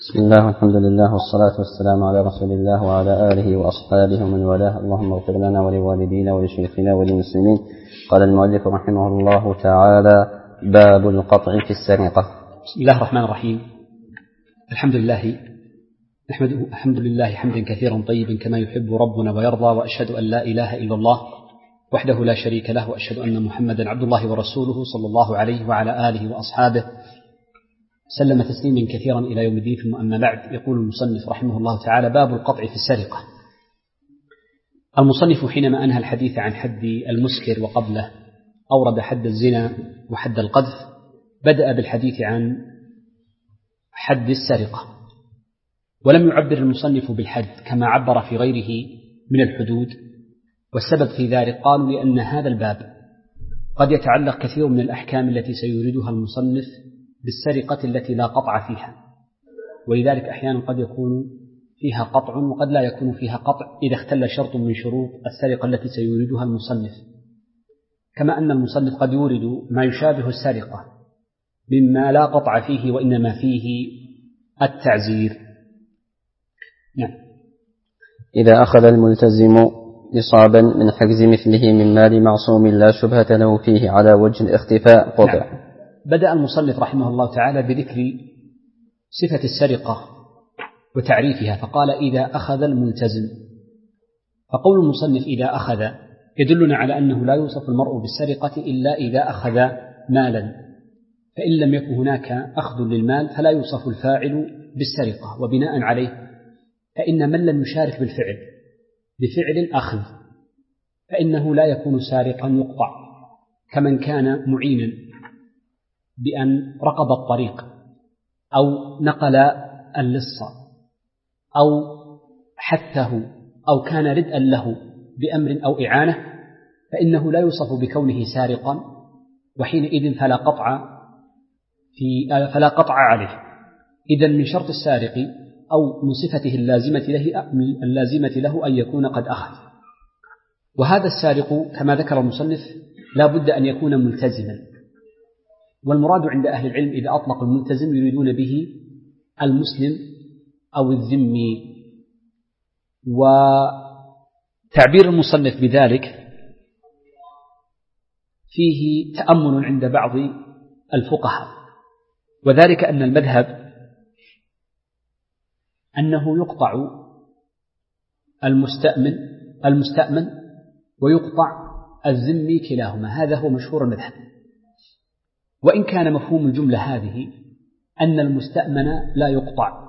بسم الله والحمد لله والصلاة والسلام على رسول الله وعلى آله وأصحابه ومن والاه. اللهم اغفر لنا ولوالدينا ولشيخنا وللمسلمين. قال المؤلف رحمه الله تعالى: باب القطع في السرقة. بسم الله الرحمن الرحيم. الحمد لله حمدا كثيرا طيبا كما يحب ربنا ويرضى، وأشهد أن لا إله إلا الله وحده لا شريك له، وأشهد أن محمدا عبد الله ورسوله صلى الله عليه وعلى آله وأصحابه سلم تسليما كثيرا إلى يوم الدين. ثم أما بعد، يقول المصنف رحمه الله تعالى: باب القطع في السرقة. المصنف حينما أنهى الحديث عن حد المسكر وقبله أورد حد الزنا وحد القذف، بدأ بالحديث عن حد السرقة، ولم يعبر المصنف بالحد كما عبر في غيره من الحدود. والسبب في ذلك قالوا لأن هذا الباب قد يتعلق كثير من الأحكام التي سيوردها المصنف بالسرقة التي لا قطع فيها، ولذلك أحيانا قد يكون فيها قطع وقد لا يكون فيها قطع إذا اختل شرط من شروط السرقة التي سيوردها المصنف، كما أن المصنف قد يورد ما يشابه السرقة مما لا قطع فيه وإنما فيه التعزير. نعم. إذا أخذ الملتزم نصابا من حجز مثله من مال معصوم لا شبهة له فيه على وجه الاختفاء قطع. نعم. بدأ المصنف رحمه الله تعالى بذكر صفة السرقة وتعريفها، فقال: إذا أخذ الملتزم. فقول المصنف إذا أخذ يدلنا على أنه لا يوصف المرء بالسرقة إلا إذا أخذ مالا، فإن لم يكن هناك أخذ للمال فلا يوصف الفاعل بالسرقة. وبناء عليه فإن من لم يشارك بالفعل بفعل الأخذ فإنه لا يكون سارقا يقطع، كمن كان معينا بأن رقب الطريق أو نقل اللص أو حثه أو كان ردءا له بأمر أو إعانة، فإنه لا يوصف بكونه سارقا، وحينئذ فلا قطع عليه. إذن من شرط السارق أو من صفته اللازمة له أن يكون قد أخذ. وهذا السارق كما ذكر المصنف لا بد أن يكون ملتزما، والمراد عند أهل العلم إذا أطلق الملتزم يريدون به المسلم أو الذمي. وتعبير المصنف بذلك فيه تأمل عند بعض الفقهاء، وذلك أن المذهب أنه يقطع المستأمن ويقطع الذمي كلاهما، هذا هو مشهور المذهب. وإن كان مفهوم الجملة هذه أن المستأمن لا يقطع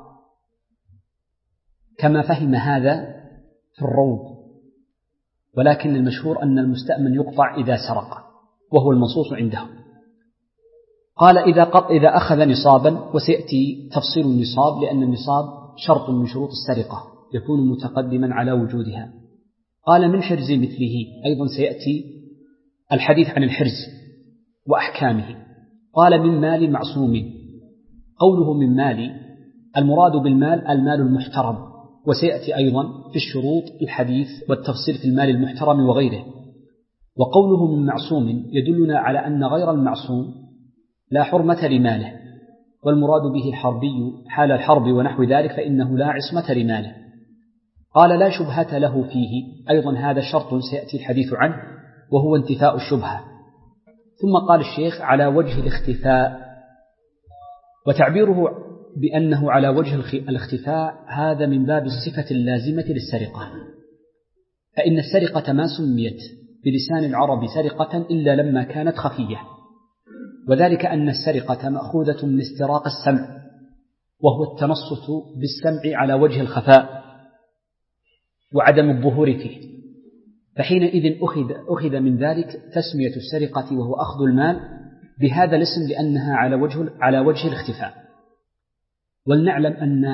كما فهم هذا في الروض، ولكن المشهور أن المستأمن يقطع إذا سرق، وهو المنصوص عنده. قال إذا أخذ نصابا، وسيأتي تفصيل النصاب لأن النصاب شرط من شروط السرقة يكون متقدما على وجودها. قال من حرز مثله، أيضا سيأتي الحديث عن الحرز وأحكامه. قال من مال معصوم. قوله من مال المراد بالمال المال المحترم، وسيأتي أيضا في الشروط الحديث والتفصيل في المال المحترم وغيره. وقوله من معصوم يدلنا على أن غير المعصوم لا حرمة لماله، والمراد به الحربي حال الحرب ونحو ذلك، فإنه لا عصمة لماله. قال لا شبهة له فيه، أيضا هذا شرط سيأتي الحديث عنه وهو انتفاء الشبهة. ثم قال الشيخ على وجه الاختفاء، وتعبيره بأنه على وجه الاختفاء هذا من باب الصفة اللازمة للسرقة، فإن السرقة ما سميت بلسان العرب سرقة إلا لما كانت خفية، وذلك أن السرقة مأخوذة من استراق السمع، وهو التنصت بالسمع على وجه الخفاء وعدم الظهور فيه، فحينئذ أخذ من ذلك تسمية السرقة وهو أخذ المال بهذا الاسم لأنها على وجه الاختفاء. ولنعلم أن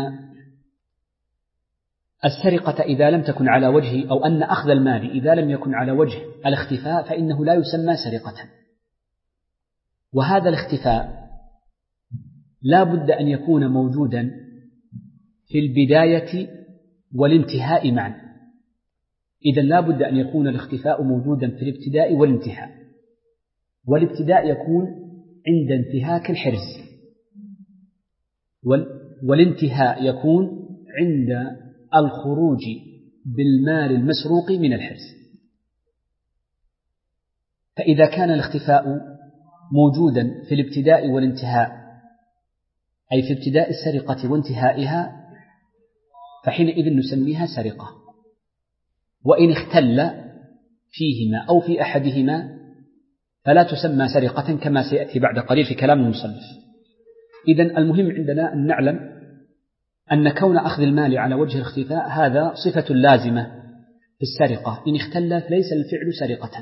السرقة إذا لم تكن على وجه، أو أن أخذ المال إذا لم يكن على وجه الاختفاء فإنه لا يسمى سرقة. وهذا الاختفاء لا بد أن يكون موجودا في البداية والانتهاء معا. إذن لا بد أن يكون الاختفاء موجودا في الابتداء والانتهاء، والابتداء يكون عند انتهاك الحرز، والانتهاء يكون عند الخروج بالمال المسروق من الحرز. فإذا كان الاختفاء موجودا في الابتداء والانتهاء، أي في ابتداء السرقة وانتهائها، فحينئذ نسميها سرقة. وإن اختل فيهما أو في أحدهما فلا تسمى سرقة، كما سيأتي بعد قليل في كلام المصنف. إذن المهم عندنا أن نعلم أن كون أخذ المال على وجه الاختفاء هذا صفة لازمة في السرقة، إن اختل فليس الفعل سرقة،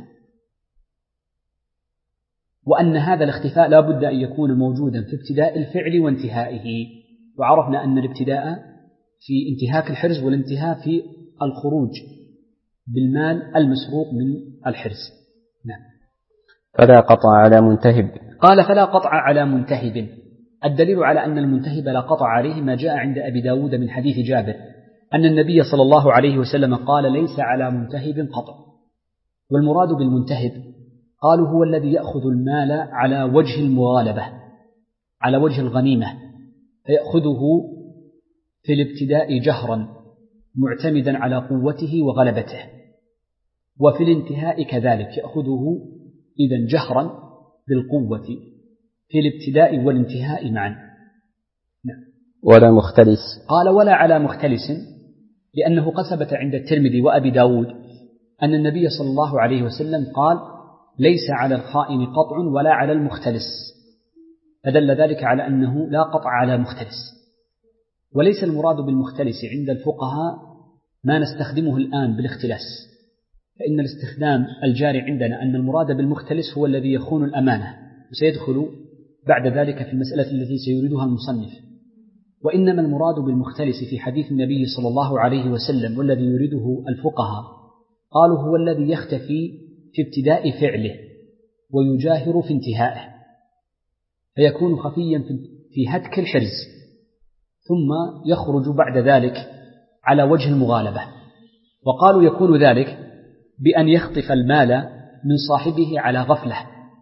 وأن هذا الاختفاء لا بد أن يكون موجودا في ابتداء الفعل وانتهائه. وعرفنا أن الابتداء في انتهاك الحرز والانتهاء في الخروج بالمال المسروق من الحرز. نعم. فلا قطع على منتهب. قال فلا قطع على منتهب. الدليل على أن المنتهب لا قطع عليه ما جاء عند أبي داود من حديث جابر أن النبي صلى الله عليه وسلم قال ليس على منتهب قطع. والمراد بالمنتهب قالوا هو الذي يأخذ المال على وجه المغالبة، على وجه الغنيمة، فيأخذه في الابتداء جهرا معتمدا على قوته وغلبته، وفي الانتهاء كذلك يأخذه إذن جهرا بالقوة في الابتداء والانتهاء معا. نعم. ولا مختلس. قال ولا على مختلس، لأنه قد ثبت عند الترمذي وأبي داود أن النبي صلى الله عليه وسلم قال ليس على الخائن قطع ولا على المختلس، فدل ذلك على أنه لا قطع على مختلس. وليس المراد بالمختلس عند الفقهاء ما نستخدمه الآن بالاختلاس، فإن الاستخدام الجاري عندنا أن المراد بالمختلس هو الذي يخون الأمانة، وسيدخل بعد ذلك في المسألة التي سيريدها المصنف. وإنما المراد بالمختلس في حديث النبي صلى الله عليه وسلم والذي يريده الفقهاء قالوا هو الذي يختفي في ابتداء فعله ويجاهر في انتهائه، فيكون خفيا في هتك الحرز، ثم يخرج بعد ذلك على وجه المغالبة. وقالوا يكون ذلك بأن يخطف المال من صاحبه على غفلة،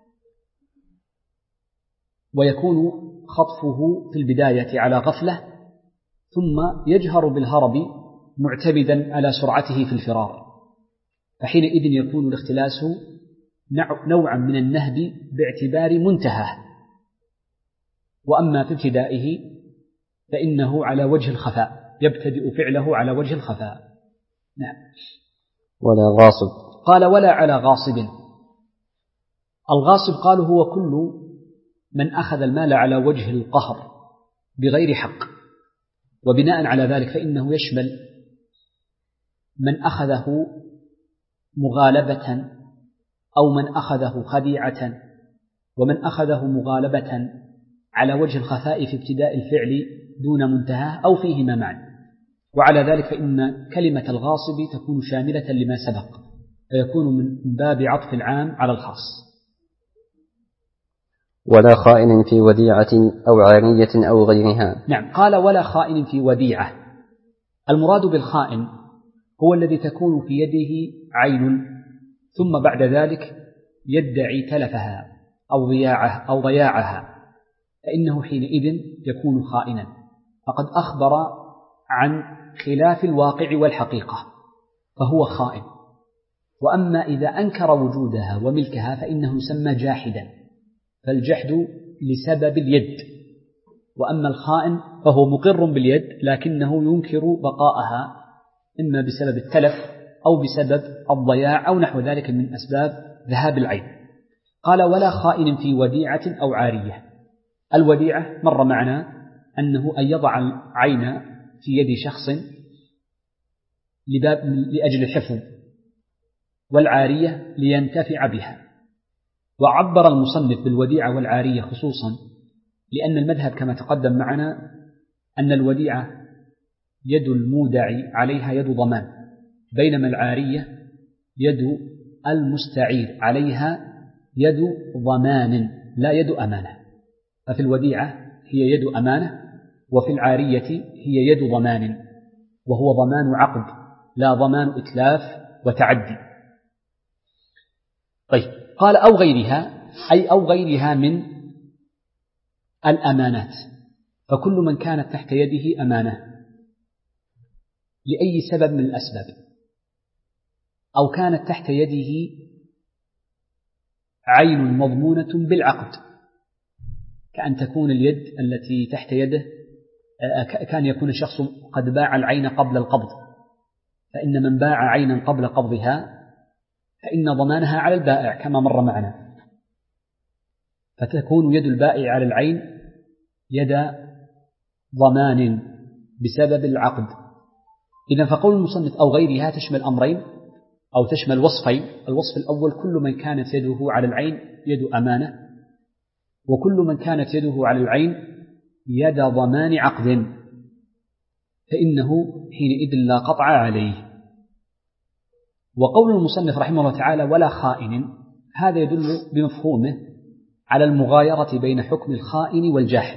ويكون خطفه في البداية على غفلة، ثم يجهر بالهرب معتمدا على سرعته في الفرار، فحينئذ يكون الاختلاس نوعا من النهب باعتبار منتهى. وأما في ابتدائه فإنه على وجه الخفاء، يبتدئ فعله على وجه الخفاء. نعم. ولا غاصب. قال ولا على غاصب. الغاصب قالوا هو كل من أخذ المال على وجه القهر بغير حق، وبناء على ذلك فإنه يشمل من أخذه مغالبة، أو من أخذه خديعة، ومن أخذه مغالبة على وجه الخفاء في ابتداء الفعل دون منتهى أو فيهما معا. وعلى ذلك فإن كلمة الغاصب تكون شاملة لما سبق، فيكون من باب عطف العام على الخاص. ولا خائن في وديعة أو عارية أو غيرها. نعم. قال ولا خائن في وديعة. المراد بالخائن هو الذي تكون في يده عين ثم بعد ذلك يدعي تلفها أو ضياعها، فإنه حينئذ يكون خائنا، فقد أخبر عن خلاف الواقع والحقيقة، فهو خائن. وأما إذا أنكر وجودها وملكها فإنه يسمى جاحدا، فالجحد لسبب اليد. وأما الخائن فهو مقر باليد لكنه ينكر بقاءها، إما بسبب التلف أو بسبب الضياع أو نحو ذلك من أسباب ذهاب العين. قال ولا خائن في وديعة أو عارية. الوديعة مر معنا أنه أن يضع العين في يد شخص لأجل الحفظ، والعارية لينتفع بها. وعبر المصنف بالوديعة والعارية خصوصا لأن المذهب كما تقدم معنا أن الوديعة يد المودع عليها يد ضمان، بينما العارية يد المستعير عليها يد ضمان لا يد أمانة. ففي الوديعة هي يد أمانة، وفي العارية هي يد ضمان، وهو ضمان عقد لا ضمان إتلاف وتعدي. طيب. قال أو غيرها، أي أو غيرها من الأمانات، فكل من كانت تحت يده أمانة لأي سبب من الأسباب، أو كانت تحت يده عين مضمونة بالعقد، كأن تكون اليد التي تحت يده كان يكون الشخص قد باع العين قبل القبض، فإن من باع عينا قبل قبضها فإن ضمانها على البائع كما مر معنا، فتكون يد البائع على العين يد ضمان بسبب العقد. إذن فقول المصنف أو غيرها تشمل أمرين أو تشمل وصفين. الوصف الأول كل من كانت يده على العين يد أمانة، وكل من كانت يده على العين يد ضمان عقد، فإنه حينئذ لا قطع عليه. وقول المصنف رحمه الله تعالى ولا خائن، هذا يدل بمفهومه على المغايرة بين حكم الخائن والجاحد،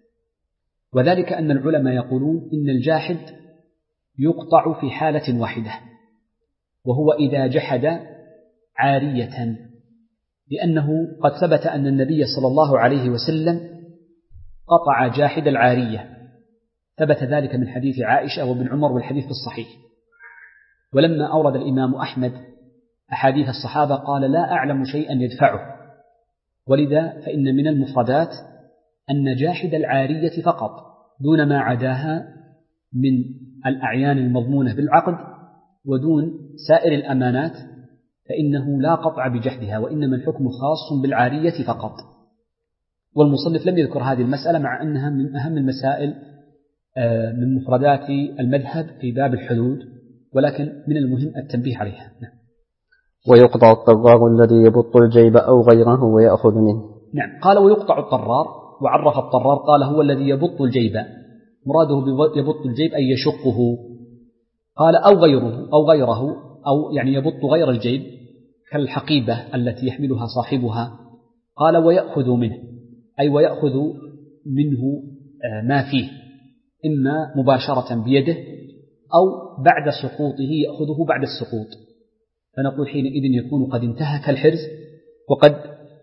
وذلك أن العلماء يقولون إن الجاحد يقطع في حالة واحدة، وهو إذا جحد عارية، لأنه قد ثبت أن النبي صلى الله عليه وسلم قطع جاحد العارية، ثبت ذلك من حديث عائشة وابن عمر والحديث في الصحيح. ولما أورد الإمام أحمد أحاديث الصحابة قال لا أعلم شيئا يدفعه، ولذا فإن من المفردات أن جاحد العارية فقط دون ما عداها من الأعيان المضمونة بالعقد ودون سائر الأمانات فإنه لا قطع بجحدها، وإنما الحكم خاص بالعارية فقط. والمصنف لم يذكر هذه المسألة مع أنها من أهم المسائل من مفردات المذهب في باب الحدود، ولكن من المهم التنبيه عليها. ويقطع الطرار الذي يبط الجيب أو غيره ويأخذ منه. نعم، قال ويقطع الطرار، وعرف الطرار قال هو الذي يبط الجيب، مراده يبط الجيب أي يشقه. قال أو غيره أو يعني يبط غير الجيب كالحقيبة التي يحملها صاحبها. قال ويأخذ منه أي ويأخذ منه ما فيه، إما مباشرة بيده أو بعد سقوطه يأخذه بعد السقوط، فنقول حينئذ يكون قد انتهك الحرز وقد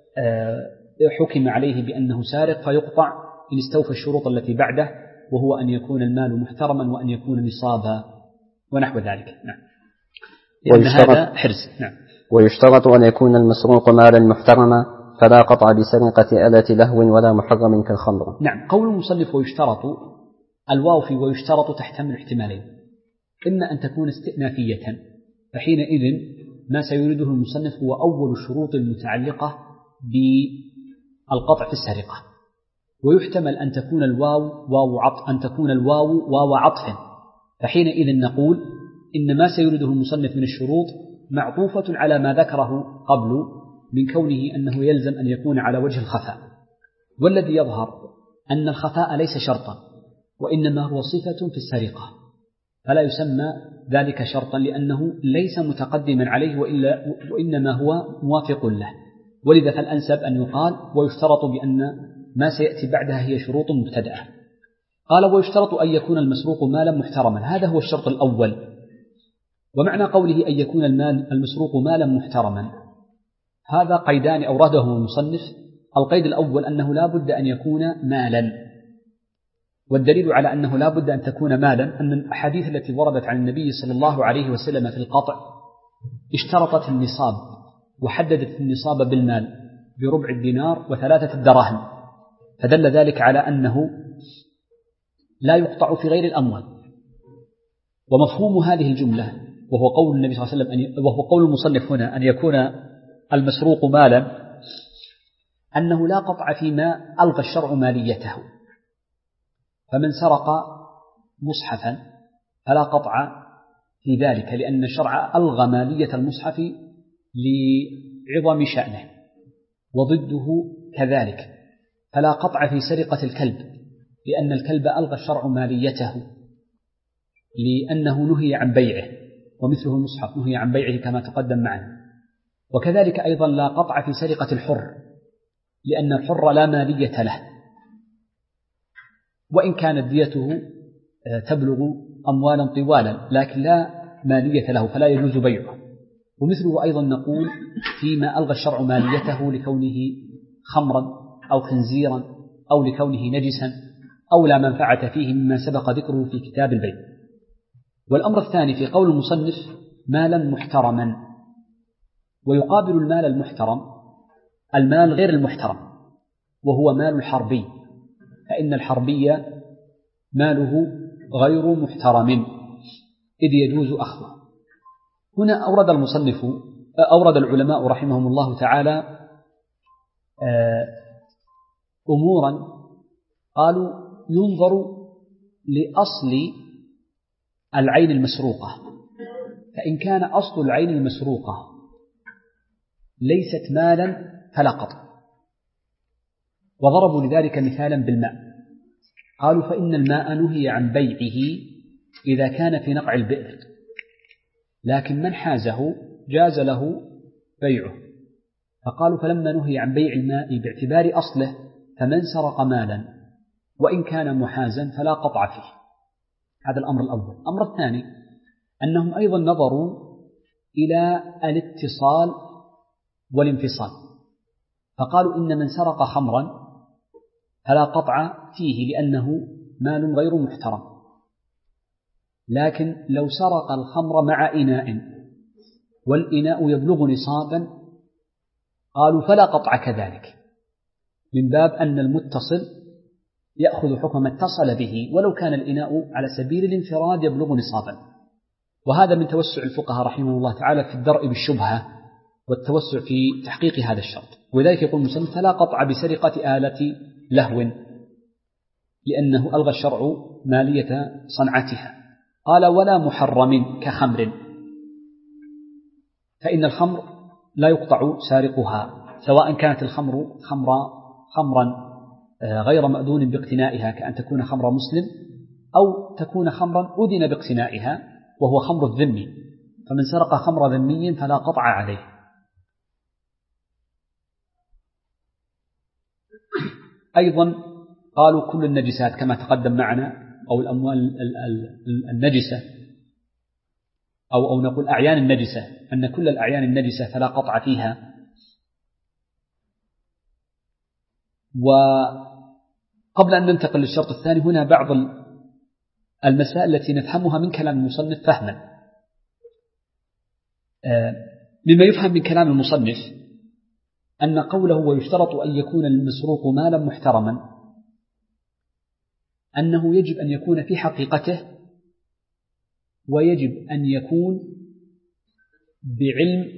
حكم عليه بأنه سارق فيقطع إن استوفى الشروط التي بعده، وهو أن يكون المال محترما وأن يكون نصابا ونحو ذلك. نعم، لأن هذا حرز. نعم. ويشترط أن يكون المسروق مالا محترما فلا قطع بسرقة آلة لهو ولا محرم كالخمر. نعم، قول المصنف ويشترط، الواو في ويشترط تحتمل احتمالين، إما أن تكون استئنافية، فحينئذ ما سيريده المصنف هو أول الشروط المتعلقة بالقطع في السرقة، ويحتمل أن تكون الواو واو عطف، فحينئذ نقول إن ما سيريده المصنف من الشروط معطوفة على ما ذكره قبل من كونه أنه يلزم أن يكون على وجه الخفاء، والذي يظهر أن الخفاء ليس شرطا وإنما هو صفة في السرقة، فلا يسمى ذلك شرطا لأنه ليس متقدما عليه وإنما هو موافق له، ولذا فالأنسب أن يقال ويشترط بأن ما سيأتي بعدها هي شروط مبتدأة. قال ويشترط أن يكون المسروق مالا محترما، هذا هو الشرط الأول. ومعنى قوله أن يكون المسروق مالا محترما هذا قيدان أوردهما المصنف. القيد الأول أنه لا بد أن يكون مالا، والدليل على أنه لا بد أن تكون مالا أن الأحاديث التي وردت عن النبي صلى الله عليه وسلم في القطع اشترطت النصاب وحددت النصاب بالمال بربع الدينار و3 الدراهم، فدل ذلك على أنه لا يقطع في غير الأموال. ومفهوم هذه الجملة وهو قول النبي صلى الله عليه وسلم وهو قول المصنف هنا أن يكون المسروق مالا، أنه لا قطع فيما ألغى الشرع ماليته، فمن سرق مصحفا فلا قطع في ذلك لأن الشرع ألغى مالية المصحف لعظم شأنه، وضده كذلك فلا قطع في سرقة الكلب لأن الكلب ألغى الشرع ماليته لأنه نهي عن بيعه، ومثله المصحف نهي عن بيعه كما تقدم معنا. وكذلك أيضا لا قطع في سرقة الحر لأن الحر لا مالية له، وإن كانت ديته تبلغ أموالا طوالا لكن لا مالية له فلا يجوز بيعه. ومثله أيضا نقول فيما ألغى الشرع ماليته لكونه خمرا أو خنزيرا أو لكونه نجسا أو لا منفعة فيه مما سبق ذكره في كتاب البيع. والأمر الثاني في قول المصنف مالا محترما، ويقابل المال المحترم المال غير المحترم وهو مال الحربي، فإن الحربي ماله غير محترم إذ يجوز أخذه. هنا أورد العلماء رحمهم الله تعالى أمورا، قالوا ينظر لأصل العين المسروقة، فإن كان أصل العين المسروقة ليست مالا فلا قطع، وضربوا لذلك مثالا بالماء، قالوا فإن الماء نهي عن بيعه إذا كان في نقع البئر، لكن من حازه جاز له بيعه، فقالوا فلما نهي عن بيع الماء باعتبار أصله فمن سرق مالا وإن كان محازا فلا قطع فيه. هذا الأمر الأول. الأمر الثاني أنهم أيضا نظروا إلى الاتصال والانفصال، فقالوا إن من سرق خمرا فلا قطع فيه لأنه مال غير محترم، لكن لو سرق الخمر مع إناء والإناء يبلغ نصابا قالوا فلا قطع كذلك، من باب أن المتصل يأخذ حكم ما اتصل به ولو كان الإناء على سبيل الانفراد يبلغ نصابا. وهذا من توسع الفقهاء رحمه الله تعالى في الدرء بالشبهة والتوسع في تحقيق هذا الشرط. وذلك يقول المصنف فلا قطع بسرقة آلة لهو لأنه ألغى الشرع مالية صنعتها. قال ولا محرم كخمر، فإن الخمر لا يقطع سارقها، سواء كانت الخمر خمرا غير مأذون باقتنائها كأن تكون خمر مسلم، أو تكون خمرا أذن باقتنائها وهو خمر الذمي، فمن سرق خمر ذمي فلا قطع عليه. أيضا قالوا كل النجسات كما تقدم معنا، أو الأموال النجسة أو نقول أعيان النجسة، أن كل الأعيان النجسة فلا قطع فيها. وقبل أن ننتقل للشرط الثاني، هنا بعض المسائل التي نفهمها من كلام المصنف فهما. مما يفهم من كلام المصنف أن قوله ويشترط أن يكون المسروق مالا محترما أنه يجب أن يكون في حقيقته، ويجب أن يكون بعلم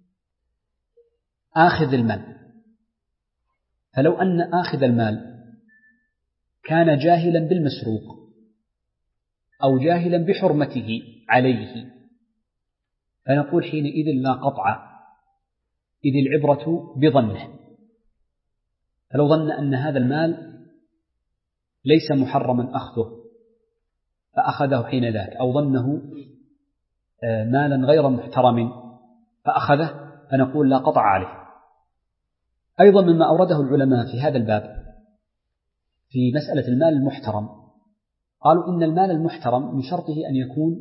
آخذ المال. فلو أن آخذ المال كان جاهلا بالمسروق أو جاهلا بحرمته عليه فنقول حينئذ لا قطع، إذ العبرة بظنه. فلو ظن أن هذا المال ليس محرما أخذه فأخذه حين ذاك، أو ظنه مالا غير محترم فأخذه، فنقول لا قطع عليه. أيضا مما أورده العلماء في هذا الباب في مسألة المال المحترم، قالوا إن المال المحترم من شرطه أن يكون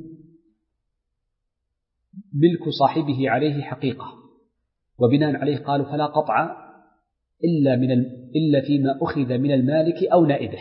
ملك صاحبه عليه حقيقة، وبناء عليه قالوا فلا قطع إلا فيما أخذ من المالك أو نائبه.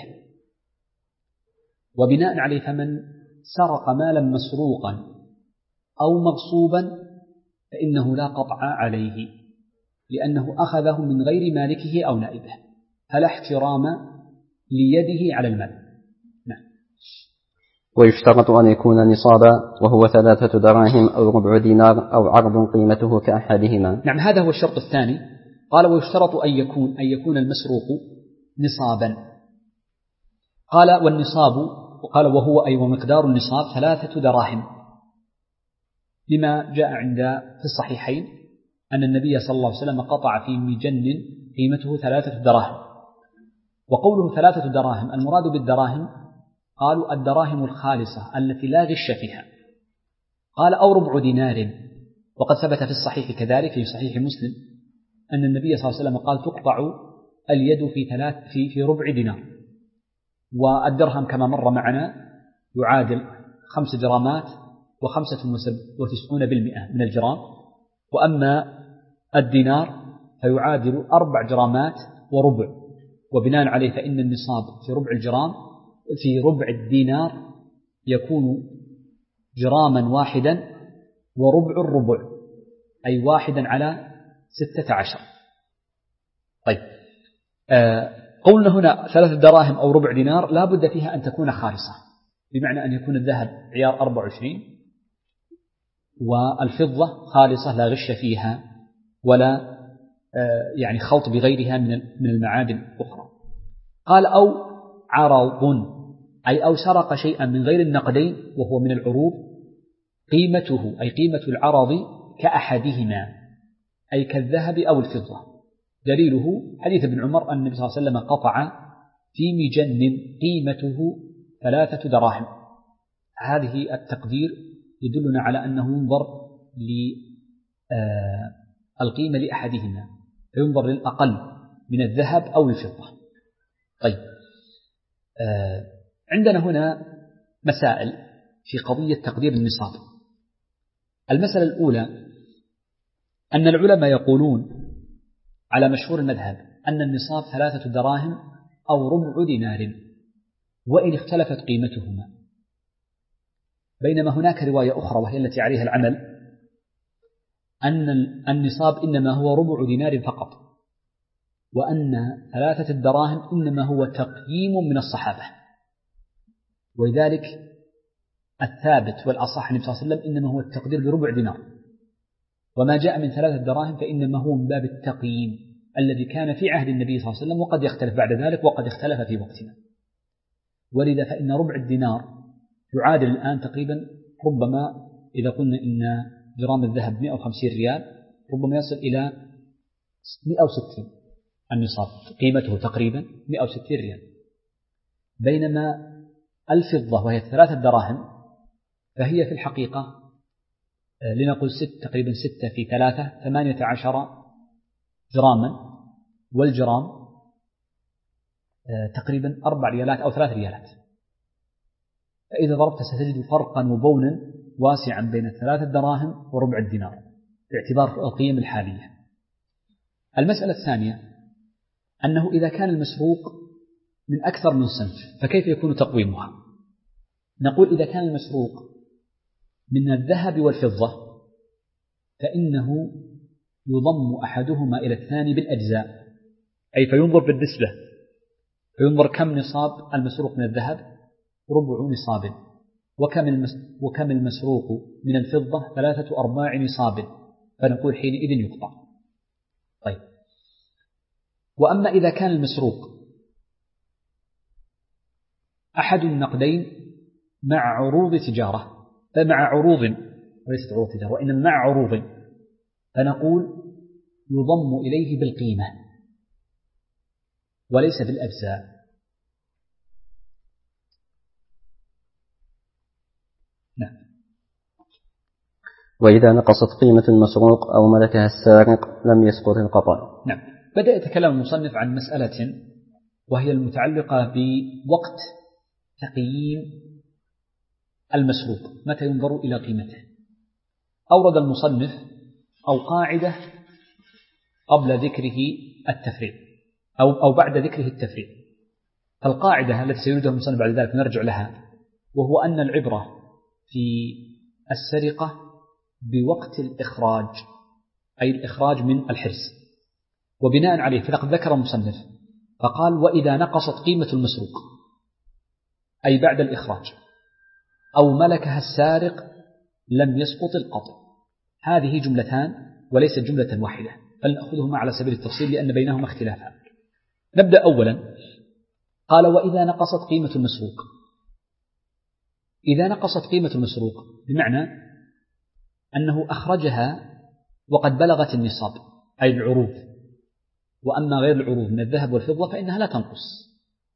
وبناء عليه فمن سرق مالا مسروقا أو مغصوبا فإنه لا قطع عليه، لأنه أخذه من غير مالكه أو نائبه، فلا احترام ليده على المال. نعم. ويشترط أن يكون نصابا وهو 3 دراهم أو ربع دينار أو عرض قيمته كأحدهما. نعم، هذا هو الشرط الثاني. قال ويشترط أن يكون المسروق نصابا. قال والنصاب، وقال وهو أي ومقدار النصاب 3 دراهم، لما جاء في الصحيحين أن النبي صلى الله عليه وسلم قطع في مجن قيمته 3 دراهم. وقوله 3 دراهم المراد بالدراهم قالوا الدراهم الخالصة التي لا غش فيها. قال أو ربع دينار، وقد ثبت في الصحيح كذلك في صحيح مسلم أن النبي صلى الله عليه وسلم قال تقطع اليد في ربع دينار. والدرهم كما مر معنا يعادل 5 جرامات و95% من الجرام، وأما الدينار فيعادل 4 جرامات وربع. وبناء عليه فإن النصاب في ربع الجرام في ربع الدينار يكون جراما واحدا وربع الربع، أي 1/16. طيب، قولنا هنا 3 دراهم أو ربع دينار لا بد فيها أن تكون خالصة، بمعنى أن يكون الذهب عيار 24 والفضة خالصة لا غش فيها ولا يعني خلط بغيرها من المعادن الأخرى. قال أو عرض، أي أو سرق شيئا من غير النقدين وهو من العروض قيمته، أي قيمة العرض كأحدهما، أي كالذهب أو الفضة. دليله حديث ابن عمر أن النبي صلى الله عليه وسلم قطع في مجن قيمته 3 دراهم. هذه التقدير يدلنا على أنه ينظر للقيمة لأحدهما، فينظر للأقل من الذهب أو الفضة. طيب، عندنا هنا مسائل في قضية تقدير النصاب. المسألة الأولى أن العلماء يقولون على مشهور المذهب أن النصاب 3 دراهم أو ربع دينار وإن اختلفت قيمتهما، بينما هناك رواية أخرى وهي التي عليها العمل أن النصاب إنما هو ربع دينار فقط، وأن 3 دراهم إنما هو تقييم من الصحابة، ولذلك الثابت والأصح النبي صلى الله عليه وسلم إنما هو التقدير بربع دينار، وما جاء من 3 دراهم فإنما هو من باب التقييم الذي كان في عهد النبي صلى الله عليه وسلم، وقد يختلف بعد ذلك وقد اختلف في وقتنا. ولذا فإن ربع الدينار يعادل الآن تقريبا، ربما إذا قلنا إن جرام الذهب 150 ريال ربما يصل إلى 160 النصاب، قيمته تقريبا 160 ريال. بينما الفضة وهي 3 دراهم فهي في الحقيقة لنقول تقريبا 6 في 3 18 جراما، والجرام تقريبا 4 ريالات أو 3 ريالات. فإذا ضربت ستجد فرقا وبونا واسعا بين 3 دراهم وربع الدينار باعتبار القيم الحالية. المسألة الثانية أنه إذا كان المسروق من أكثر من صنف فكيف يكون تقويمها؟ نقول إذا كان المسروق من الذهب والفضة فإنه يضم أحدهما إلى الثاني بالأجزاء، أي فينظر بالنسبة، فينظر كم نصاب المسروق من الذهب، ربع نصاب، وكم المسروق من الفضة 3/4 نصاب، فنقول حينئذ يقطع. طيب، وأما إذا كان المسروق أحد النقدين مع عروض تجارة، مع عروض وليست عروض تجارة وإنما مع عروض، فنقول يضم إليه بالقيمة وليس بالأجزاء. نعم. وإذا نقصت قيمة المسروق أو ملكها السارق لم يسقط القطع. نعم. بدأ يتكلم المصنف عن مسألة وهي المتعلقة بوقت تقييم المسروق، متى ينظر إلى قيمته. أورد المصنف أو قاعدة قبل ذكره التفريق أو بعد ذكره التفريق. فالقاعدة التي سيريدها المصنف بعد ذلك نرجع لها، وهو أن العبرة في السرقة بوقت الإخراج، أي الإخراج من الحرز. وبناء عليه فلقد ذكر المصنف فقال وإذا نقصت قيمة المسروق أي بعد الإخراج أو ملكها السارق لم يسقط القطع. هذه جملتان وليست جملة واحدة، فلنأخذهما على سبيل التفصيل لأن بينهما اختلافا. نبدأ أولا. قال وإذا نقصت قيمة المسروق. إذا نقصت قيمة المسروق بمعنى أنه أخرجها وقد بلغت النصاب أي العروض، وأما غير العروض من الذهب والفضة فإنها لا تنقص،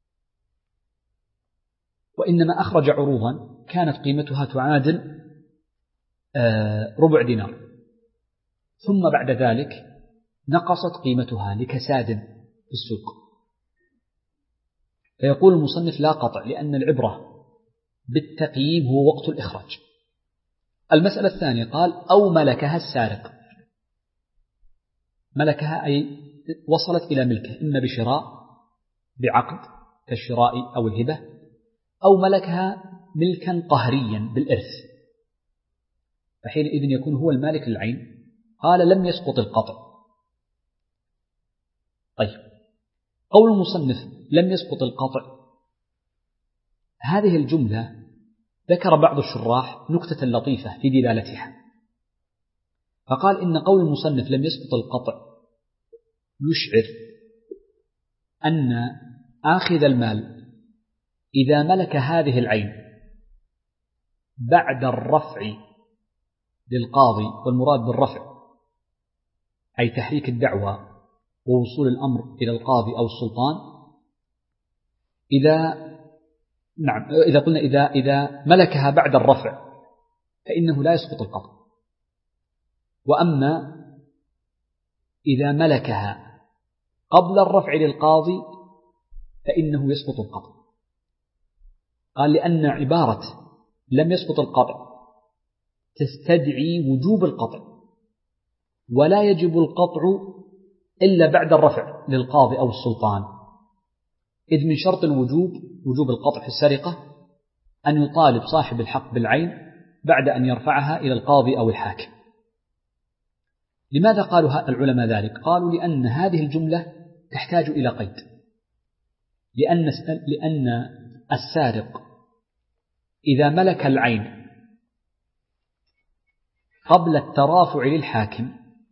وإنما أخرج عروضا كانت قيمتها تعادل ربع دينار، ثم بعد ذلك نقصت قيمتها لكساد في السوق، فيقول المصنف لا قطع لأن العبرة بالتقييم هو وقت الإخراج. المسألة الثانية قال أو ملكها السارق. ملكها أي وصلت إلى ملكه إما بشراء بعقد كالشراء أو الهبة، أو ملكها ملكا قهريا بالإرث، فحينئذ يكون هو المالك للعين. قال لم يسقط القطع. طيب، قول المصنف لم يسقط القطع، هذه الجملة ذكر بعض الشراح نكتة لطيفة في دلالتها، فقال إن قول المصنف لم يسقط القطع يشعر أن آخذ المال إذا ملك هذه العين بعد الرفع للقاضي، والمراد بالرفع أي تحريك الدعوى ووصول الأمر إلى القاضي أو السلطان، إذا قلنا إذا ملكها بعد الرفع فإنه لا يسقط القطع، وأما إذا ملكها قبل الرفع للقاضي فإنه يسقط القطع. قال لأن عبارة لم يسقط القطع تستدعي وجوب القطع، ولا يجب القطع إلا بعد الرفع للقاضي أو السلطان، إذ من شرط الوجوب وجوب القطع في السرقة أن يطالب صاحب الحق بالعين بعد أن يرفعها إلى القاضي أو الحاكم. لماذا قالوا العلماء ذلك؟ قالوا لأن هذه الجملة تحتاج إلى قيد، لأن السارق إذا ملك العين قبل الترافع للحاكم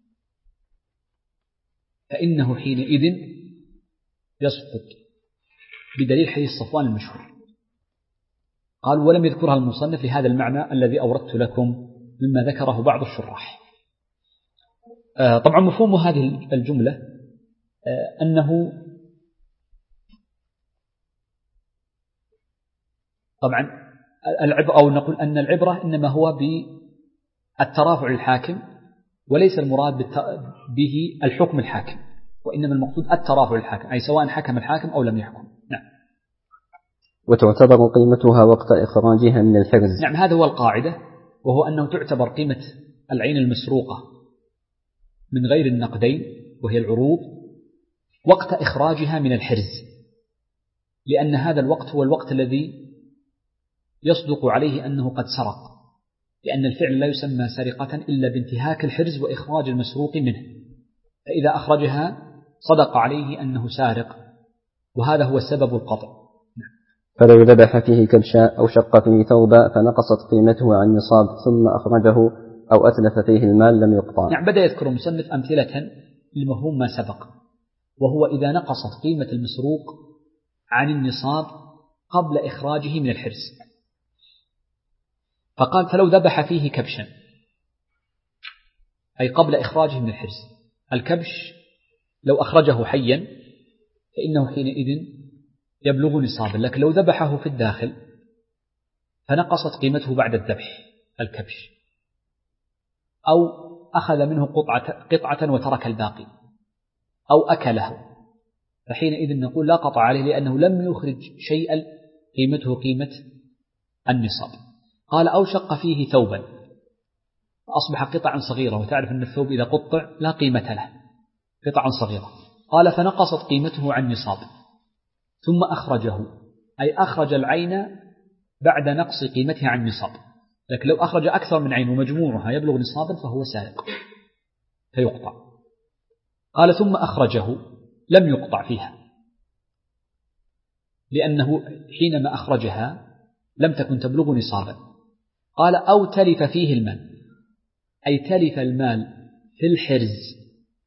فإنه حينئذ يسقط، بدليل حديث صفوان المشهور. قال ولم يذكرها المصنف لهذا المعنى الذي أوردت لكم مما ذكره بعض الشراح. طبعا مفهوم هذه الجملة أنه طبعا أو نقول أن العبرة إنما هو بالترافع للحاكم، وليس المراد به الحكم الحاكم، وإنما المقصود الترافع للحاكم، أي سواء حكم الحاكم أو لم يحكم. نعم. وتعتبر قيمتها وقت إخراجها من الحرز. نعم، هذا هو القاعدة، وهو أنه تعتبر قيمة العين المسروقة من غير النقدين وهي العروض وقت إخراجها من الحرز، لأن هذا الوقت هو الوقت الذي يصدق عليه أنه قد سرق، لأن الفعل لا يسمى سرقة إلا بانتهاك الحرز وإخراج المسروق منه، فإذا أخرجها صدق عليه أنه سارق، وهذا هو سبب القطع. فلو ذبح فيه كبشا أو شق فيه ثوبا فنقصت قيمته عن نصاب ثم أخرجه أو أتلف فيه المال لم يقطع. نعم، بدأ يذكر المصنف أمثلة لمفهوم ما سبق، وهو إذا نقصت قيمة المسروق عن النصاب قبل إخراجه من الحرز. فقال فلو ذبح فيه كبشا، أي قبل إخراجه من الحرز. الكبش لو أخرجه حيا فإنه حينئذ يبلغ نصابا، لكن لو ذبحه في الداخل فنقصت قيمته بعد الذبح الكبش، أو أخذ منه قطعة وترك الباقي، أو أكله، فحينئذ نقول لا قطع عليه لأنه لم يخرج شيئا قيمته قيمة النصاب. قال أو شق فيه ثوبا فأصبح قطعا صغيرة، وتعرف أن الثوب إذا قطع لا قيمة له، قطعا صغيرة. قال فنقصت قيمته عن نصاب ثم أخرجه، أي أخرج العين بعد نقص قيمتها عن نصاب، لكن لو أخرج أكثر من عين ومجموعها يبلغ نصابا فهو سارق فيقطع. قال ثم أخرجه لم يقطع فيها، لأنه حينما أخرجها لم تكن تبلغ نصابا. قال أو تلف فيه المال، أي تلف المال في الحرز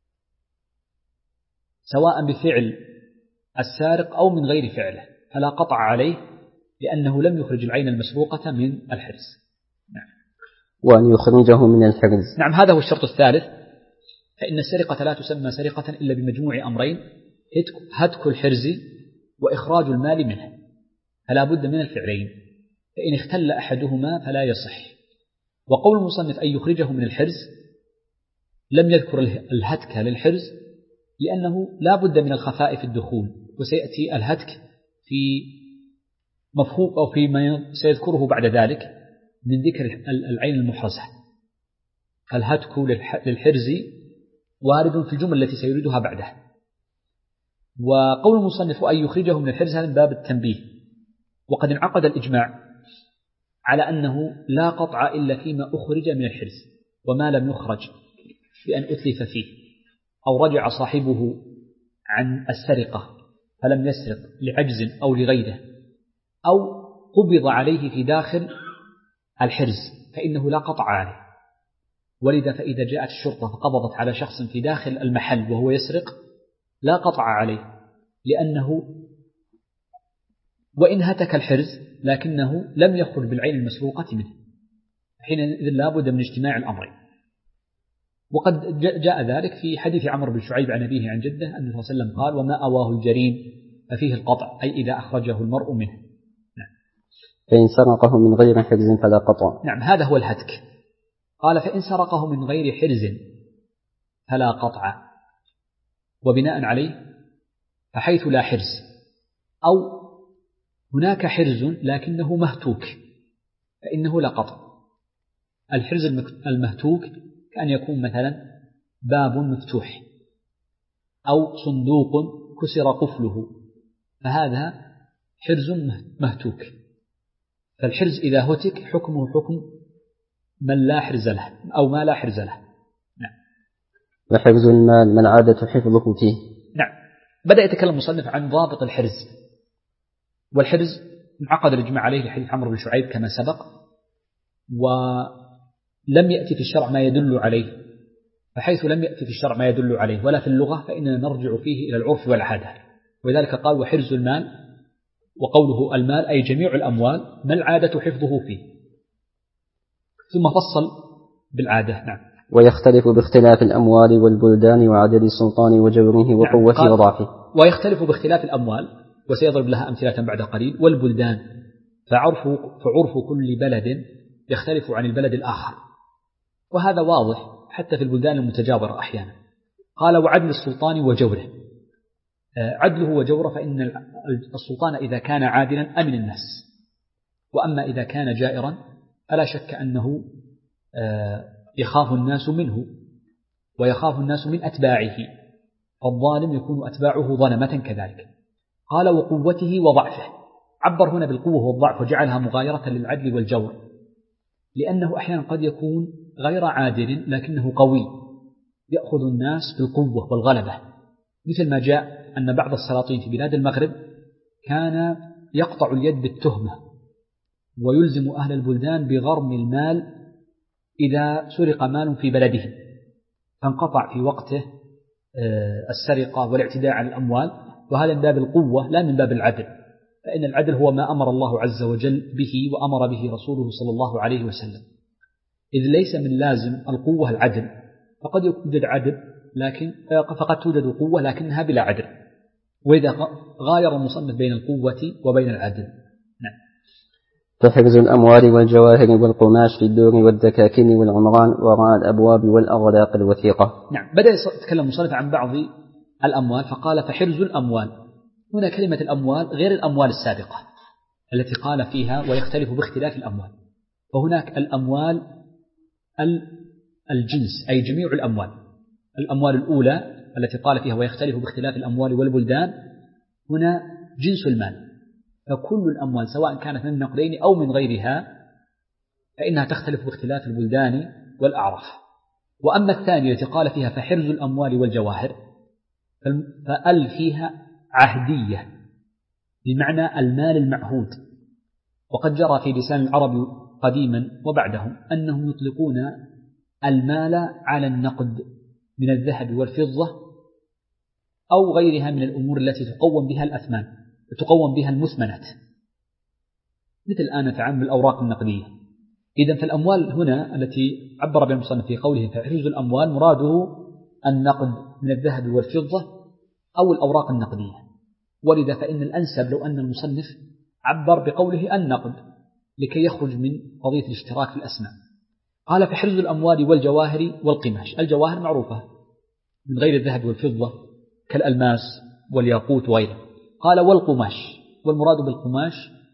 سواء بفعل السارق أو من غير فعله، فلا قطع عليه لأنه لم يخرج العين المسروقة من الحرز. نعم. وأن يخرجه من الحرز. نعم، هذا هو الشرط الثالث، فإن السرقة لا تسمى سرقة إلا بمجموع أمرين: هتك الحرز وإخراج المال منه، فلا بد من الفعلين، فإن اختل أحدهما فلا يصح. وقول المصنف أن يخرجه من الحرز لم يذكر الهتك للحرز لأنه لا بد من الخفاء في الدخول، وسيأتي الهتك في مفهوم أو فيما سيذكره بعد ذلك من ذكر العين المحرزة. الهتك للحرز وارد في الجمل التي سيريدها بعده. وقول المصنف أن يخرجه من الحرز هذا من باب التنبيه، وقد انعقد الإجماع على أنه لا قطع إلا فيما أخرج من الحرز، وما لم يخرج بأن أتلف فيه أو رجع صاحبه عن السرقة فلم يسرق لعجز أو لغيره، أو قبض عليه في داخل الحرز فإنه لا قطع عليه. ولذا فإذا جاءت الشرطة فقبضت على شخص في داخل المحل وهو يسرق لا قطع عليه، لأنه وإن هتك الحرز لكنه لم يخرج بالعين المسروقة منه، حينئذ لا بد من اجتماع الأمرين. وقد جاء ذلك في حديث عمرو بن شعيب عن أبيه عن جده أن النبي صلى الله عليه وسلم قال: وما أواه الجريم ففيه القطع، أي إذا أخرجه المرء منه. نعم. فإن سرقه من غير حرز فلا قطع. نعم، هذا هو الهتك. قال: فإن سرقه من غير حرز فلا قطع، وبناء عليه فحيث لا حرز أو هناك حرز لكنه مهتوك فإنه لا قطع. الحرز المهتوك كأن يكون مثلا باب مفتوح أو صندوق كسر قفله، فهذا حرز مهتوك. فالحرز إذا هتك حكمه حكم من لا حرز له أو ما لا حرز له. نعم. وحرز المال من عادة حفظه فيه. نعم. بدأ يتكلم المصنف عن ضابط الحرز. والحرز انعقد الإجماع عليه لحديث عمرو بن شعيب كما سبق، ولم يأتي في الشرع ما يدل عليه، فحيث لم يأتي في الشرع ما يدل عليه ولا في اللغة فإننا نرجع فيه إلى العرف والعادة. ولذلك قال: وحرز المال، وقوله المال أي جميع الأموال ما العادة حفظه فيه، ثم فصل بالعادة. نعم. ويختلف باختلاف الأموال والبلدان وعدد السلطان وجوره وقوته. نعم. وضعفه. ويختلف باختلاف الأموال، وسيضرب لها أمثلة بعد قليل. والبلدان فعرف كل بلد يختلف عن البلد الآخر، وهذا واضح حتى في البلدان المتجاورة أحيانا. قال: وعدل السلطان وجوره. عدله وجوره، فإن السلطان إذا كان عادلا أمن الناس، وأما إذا كان جائرا فلا شك أنه يخاف الناس منه ويخاف الناس من أتباعه، فالظالم يكون أتباعه ظلمة كذلك. قال: وقوته وضعفه. عبر هنا بالقوة والضعف وجعلها مغايرة للعدل والجور، لأنه أحيانا قد يكون غير عادل لكنه قوي يأخذ الناس بالقوة والغلبة، مثل ما جاء أن بعض السلاطين في بلاد المغرب كان يقطع اليد بالتهمة ويلزم أهل البلدان بغرم المال إذا سرق مال في بلدهم، فانقطع في وقته السرقة والاعتداء على الأموال، وهذا من باب القوة لا من باب العدل، فإن العدل هو ما أمر الله عز وجل به وأمر به رسوله صلى الله عليه وسلم، إذ ليس من لازم القوة العدل، فقد يوجد عدل فقد توجد قوة لكنها بلا عدل، وإذا غاير المصنف بين القوة وبين العدل. نعم. فحرز الأموال والجواهر والقماش في الدور والدكاكين والعمران وراء الأبواب والأغلاق الوثيقة. نعم. بدأ يتكلم المصنف عن بعض الأموال فقال: فحرز الأموال. هنا كلمة الأموال غير الأموال السابقة التي قال فيها ويختلف باختلاف الأموال، فهناك الأموال الجنس أي جميع الأموال. الأموال الأولى التي قال فيها ويختلف باختلاف الأموال والبلدان، هنا جنس المال، فكل الأموال سواء كانت من النقدين أو من غيرها فإنها تختلف باختلاف البلدان والأعراف. وأما الثانية التي قال فيها فحرز الأموال والجواهر، فأل فيها عهدية بمعنى المال المعهود، وقد جرى في لسان العرب قديما وبعدهم أنهم يطلقون المال على النقد من الذهب والفضة أو غيرها من الأمور التي تقوم بها الأثمان وتقوم بها المثمنات، مثل الآن نتعامل بالأوراق النقدية. إذن فالأموال هنا التي عبر بها المصنف في قوله فحرز الأموال مراده النقد من الذهب والفضة أو الأوراق النقدية، ولذا فإن الأنسب لو أن المصنف عبر بقوله النقد لكي يخرج من قضية الاشتراك في الأسماء. قال فحرز الأموال والجواهر والقماش. الجواهر معروفة من غير الذهب والفضة كالألماس والياقوت وغيره. قال والقماش، والمراد بالقماش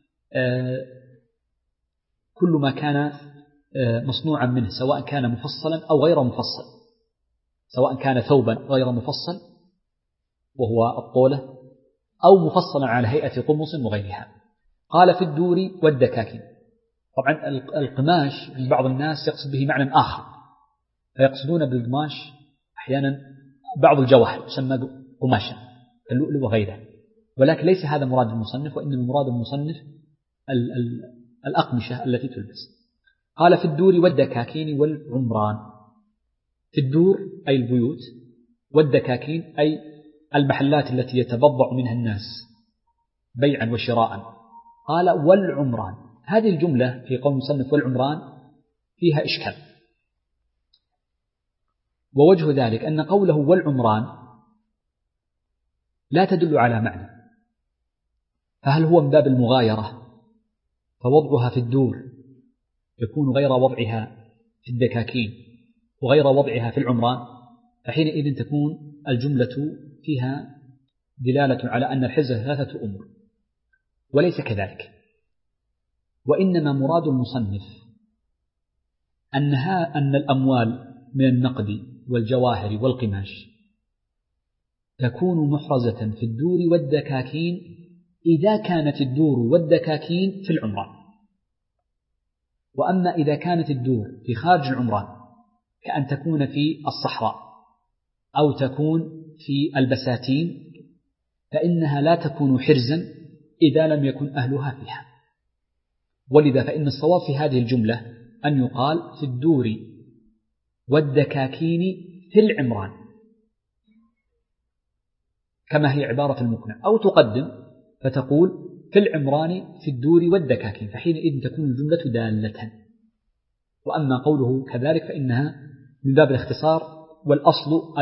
كل ما كان مصنوعا منه سواء كان مفصلا أو غير مفصل، سواء كان ثوبا غير مفصل وهو الطولة أو مفصلا على هيئة قمص وغيرها. قال في الدور والدكاكين. طبعا القماش في بعض الناس يقصد به معنى آخر، فيقصدون بالقماش أحيانا بعض الجواهر تسمى قماشا اللؤلؤ وغيره، ولكن ليس هذا مراد المصنف، وإنما مراد المصنف الأقمشة التي تلبس. قال في الدور والدكاكين والعمران. في الدور أي البيوت، والدكاكين أي المحلات التي يتبضع منها الناس بيعا وشراء. قال والعمران. هذه الجملة في قول المصنف والعمران فيها إشكال، ووجه ذلك أن قوله والعمران لا تدل على معنى، فهل هو من باب المغايرة فوضعها في الدور يكون غير وضعها في الدكاكين وغير وضعها في العمران، فحينئذ تكون الجملة فيها دلالة على أن الحرزة ثلاثة أمور، وليس كذلك. وإنما مراد المصنف أن الأموال من النقد والجواهر والقماش تكون محرزة في الدور والدكاكين إذا كانت الدور والدكاكين في العمران. وأما إذا كانت الدور في خارج العمران كأن تكون في الصحراء أو تكون في البساتين فإنها لا تكون حرزا إذا لم يكن أهلها فيها. ولذا فإن الصواب في هذه الجملة أن يقال في الدور والدكاكين في العمران كما هي عبارة المقنع، أو تقدم فتقول في العمران في الدور والدكاكين، فحينئذ تكون الجملة دالة. وأما قوله كذلك فإنها من باب الاختصار، والأصل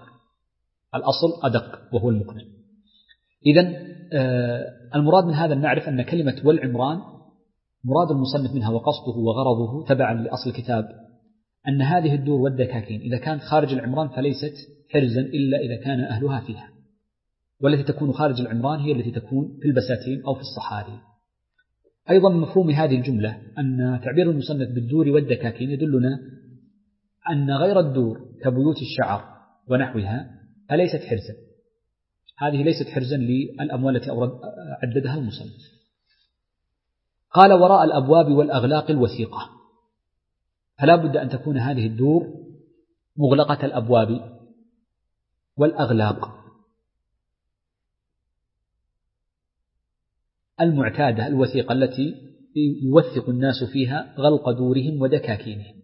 أدق وهو المقنع. إذن المراد من هذا نعرف أن كلمة والعمران مراد المصنف منها وقصده وغرضه تبعا لأصل الكتاب أن هذه الدور والدكاكين إذا كانت خارج العمران فليست حرزا إلا إذا كان أهلها فيها، والتي تكون خارج العمران هي التي تكون في البساتين أو في الصحاري. أيضا من مفهوم هذه الجملة أن تعبير المصنف بالدور والدكاكين يدلنا أن غير الدور كبيوت الشعر ونحوها فليست حرزا، هذه ليست حرزا للأموال التي عددها المصنف. قال وراء الأبواب والأغلاق الوثيقة، فلا بد أن تكون هذه الدور مغلقة الأبواب والأغلاق المعتادة الوثيقة التي يوثق الناس فيها غلق دورهم ودكاكينهم.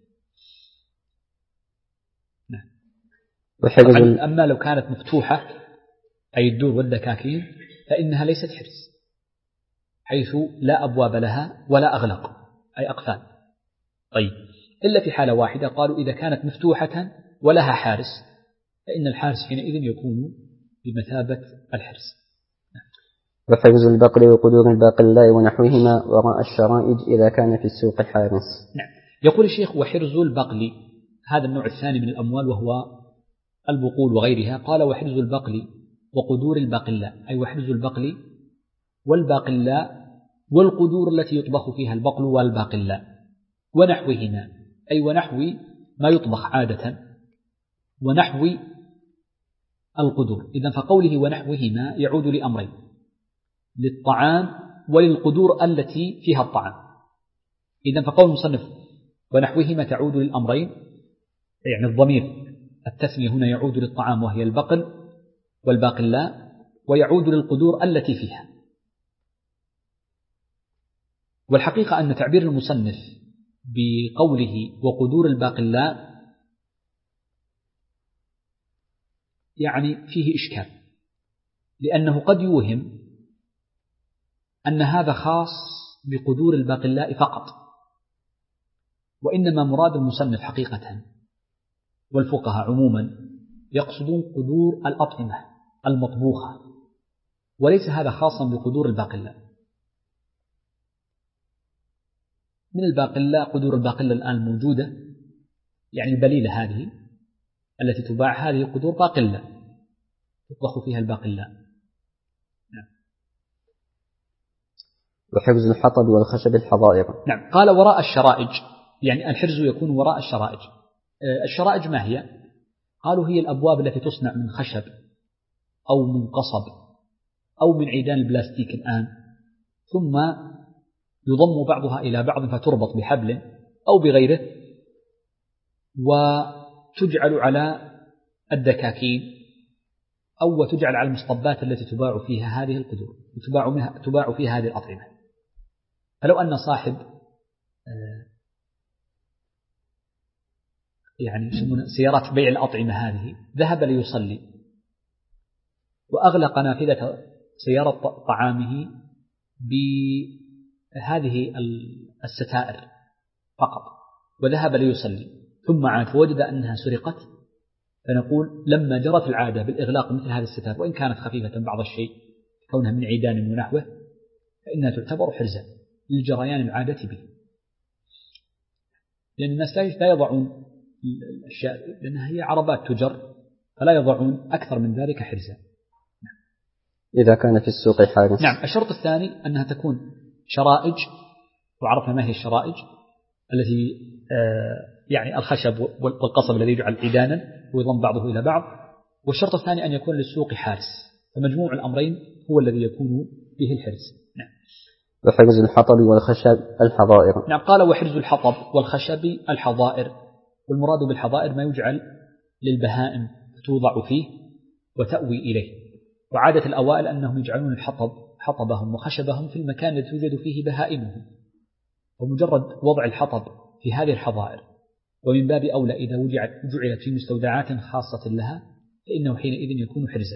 أما لو كانت مفتوحة أي الدور والدكاكين فإنها ليست حرز، حيث لا أبواب لها ولا أغلق أي أقفال. طيب إلا في حالة واحدة، قالوا إذا كانت مفتوحة ولها حارس فإن الحارس حينئذ يكون بمثابة الحرز. وحرز البقر وقدور الباقلاء ونحوهما وراء الشرائج إذا كان في السوق حارس. نعم. يقول الشيخ وحرز البقل، هذا النوع الثاني من الأموال وهو البقول وغيرها. قال وحرز البقل وقدور الباقلاء أي وحرز البقل والباقلاء والقدور التي يطبخ فيها البقل والباقلاء ونحوهما أي ونحو ما يطبخ عادة ونحو القدور. إذن فقوله ونحوهما يعود لأمرين، للطعام وللقدور التي فيها الطعام. إذن فقول المصنف ونحوهما تعود للأمرين، يعني الضمير التسمية هنا يعود للطعام وهي البقل والباقلاء، ويعود للقدور التي فيها. والحقيقة أن تعبير المصنف بقوله وقدور الباقلاء يعني فيه إشكال، لأنه قد يوهم أن هذا خاص بقدور الباقلاء فقط، وإنما مراد المصنف حقيقة والفقهاء عموما يقصدون قدور الأطعمة المطبوخة، وليس هذا خاصا بقدور الباقلاء. من الباقلاء قدور الباقلاء الآن موجودة، يعني البليلة هذه التي تباع هذه قدور باقلاء يطبخ فيها الباقلاء. نعم. وحرز الحطب والخشب الحظائر. نعم. قال وراء الشرائج، يعني الحرز يكون وراء الشرائج. الشرائج ما هي؟ قالوا هي الأبواب التي تصنع من خشب أو من قصب أو من عيدان البلاستيك الآن، ثم يضم بعضها إلى بعض فتربط بحبل أو بغيره، وتجعل على الدكاكين أو تجعل على المصطبات التي تباع فيها هذه القدور، تباع فيها هذه الأطعمة. فلو أن صاحب يعني سيارات بيع الأطعمة هذه ذهب ليصلي وأغلق نافذة سيارة طعامه بهذه الستائر فقط وذهب ليصلي ثم عاد فوجد أنها سرقت، فنقول لما جرت العادة بالإغلاق مثل هذه الستائر وإن كانت خفيفة بعض الشيء كونها من عيدان ونحوه فإنها تعتبر حرزا لجريان العادة به، لأن الناس لا يضعون الأشياء لأنها هي عربات تجر فلا يضعون أكثر من ذلك حرزا. إذا كان في السوق حارس. نعم. الشرط الثاني أنها تكون شرائج، وعرفنا ما هي الشرائج التي يعني الخشب والقصب الذي يجعل عيدانا ويضم بعضه إلى بعض. والشرط الثاني أن يكون للسوق حارس، فمجموع الأمرين هو الذي يكون به الحرز. نعم. وحرز الحطب والخشب الحظائر. نعم. قال وحرز الحطب والخشب الحظائر، والمراد بالحظائر ما يجعل للبهائم توضع فيه وتأوي إليه، وعادة الأوائل أنهم يجعلون حطبهم وخشبهم في المكان الذي توجد فيه بهائمهم، ومجرد وضع الحطب في هذه الحظائر ومن باب أولى إذا جعلت في مستودعات خاصة لها فإنه حينئذ يكون حرزا.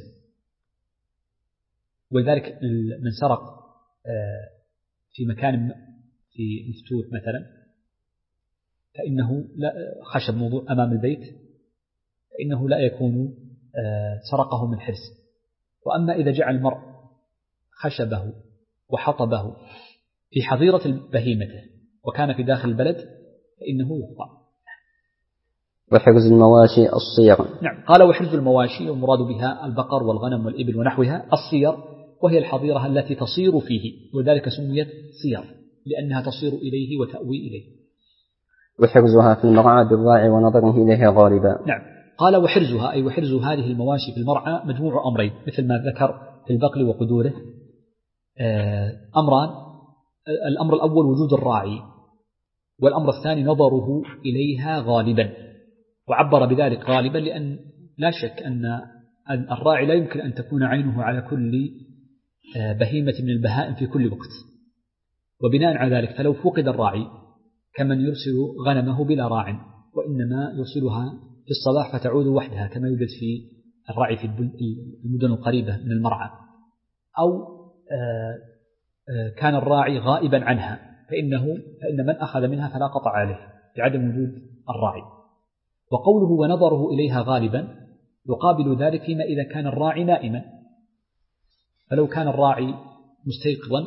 ولذلك من سرق في مكان في مفتوح مثلا فإنه لا خشب موضوع أمام البيت فإنه لا يكون سرقه من حرز. وأما إذا جعل المرء خشبه وحطبه في حظيرة بهيمته وكان في داخل البلد فإنه يقطع. وحرز المواشي الصير. نعم. قال وحرز المواشي والمراد بها البقر والغنم والإبل ونحوها الصير، وهي الحظيرة التي تصير فيه، وذلك سميت صير لأنها تصير إليه وتأوي إليه. وحرزها في المرعى بالراعي ونظره إليها غالبا. نعم. قال وحرزها أي وحرز هذه المواشي في المرعى مجموع أمرين مثل ما ذكر في البقل وقدوره أمران. الأمر الأول وجود الراعي، والأمر الثاني نظره إليها غالبا، وعبر بذلك غالبا لأن لا شك أن الراعي لا يمكن أن تكون عينه على كل بهيمة من البهائم في كل وقت، وبناء على ذلك فلو فقد الراعي كمن يرسل غنمه بلا راع وإنما يرسلها في الصباح فتعود وحدها كما يوجد في الراعي في المدن القريبة من المرعى، أو كان الراعي غائبا عنها فإن من أخذ منها فلا قطع عليه لعدم وجود الراعي. وقوله ونظره إليها غالبا يقابل ذلك فيما إذا كان الراعي نائما، فلو كان الراعي مستيقظا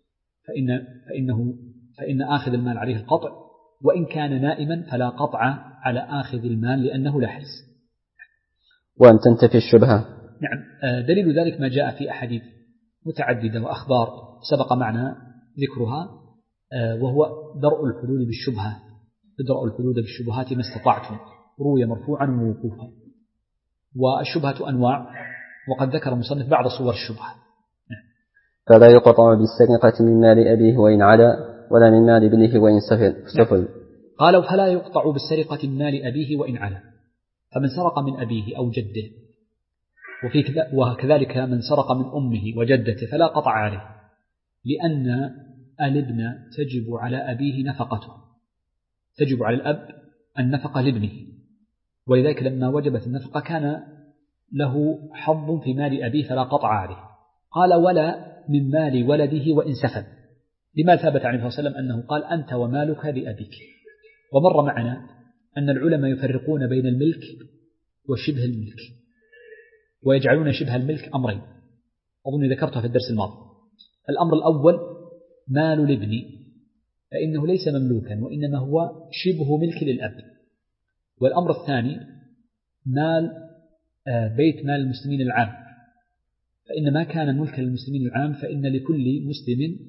فإن آخذ المال عليه القطع، وإن كان نائما فلا قطع على آخذ المال لأنه لا حرز. وأن تنتفي الشبهة. نعم. دليل ذلك ما جاء في أحاديث متعددة وأخبار سبق معنا ذكرها، وهو درء الحدود بالشبهة، ادرأوا الحدود بالشبهات ما استطعتم، روي مرفوعا وموقوفا. والشبهة أنواع، وقد ذكر المصنف بعض صور الشبهة. فلا يقطع بالسرقة من مال أبيه وإن علا ولا من مال ابنه وإن سفل. قالوا فلا يقطع بالسرقة من مال أبيه وإن علا، فمن سرق من أبيه أو جده وكذلك من سرق من أمه وجدته فلا قطع عليه، لأن الابن تجب على أبيه نفقته، تجب على الأب النفقة لابنه، ولذلك لما وجبت النفقة كان له حظ في مال أبيه فلا قطع عليه. قال ولا من مال ولده وإن سفل، لما ثبت عن النبي صلى الله عليه وسلم أنه قال أنت ومالك لأبيك. ومر معنا أن العلماء يفرقون بين الملك وشبه الملك، ويجعلون شبه الملك أمرين أظن ذكرتها في الدرس الماضي. الأمر الأول مال الابن فإنه ليس مملوكا وإنما هو شبه ملك للأب. والأمر الثاني مال بيت مال المسلمين العام، فإن ما كان ملكا للمسلمين العام فإن لكل مسلم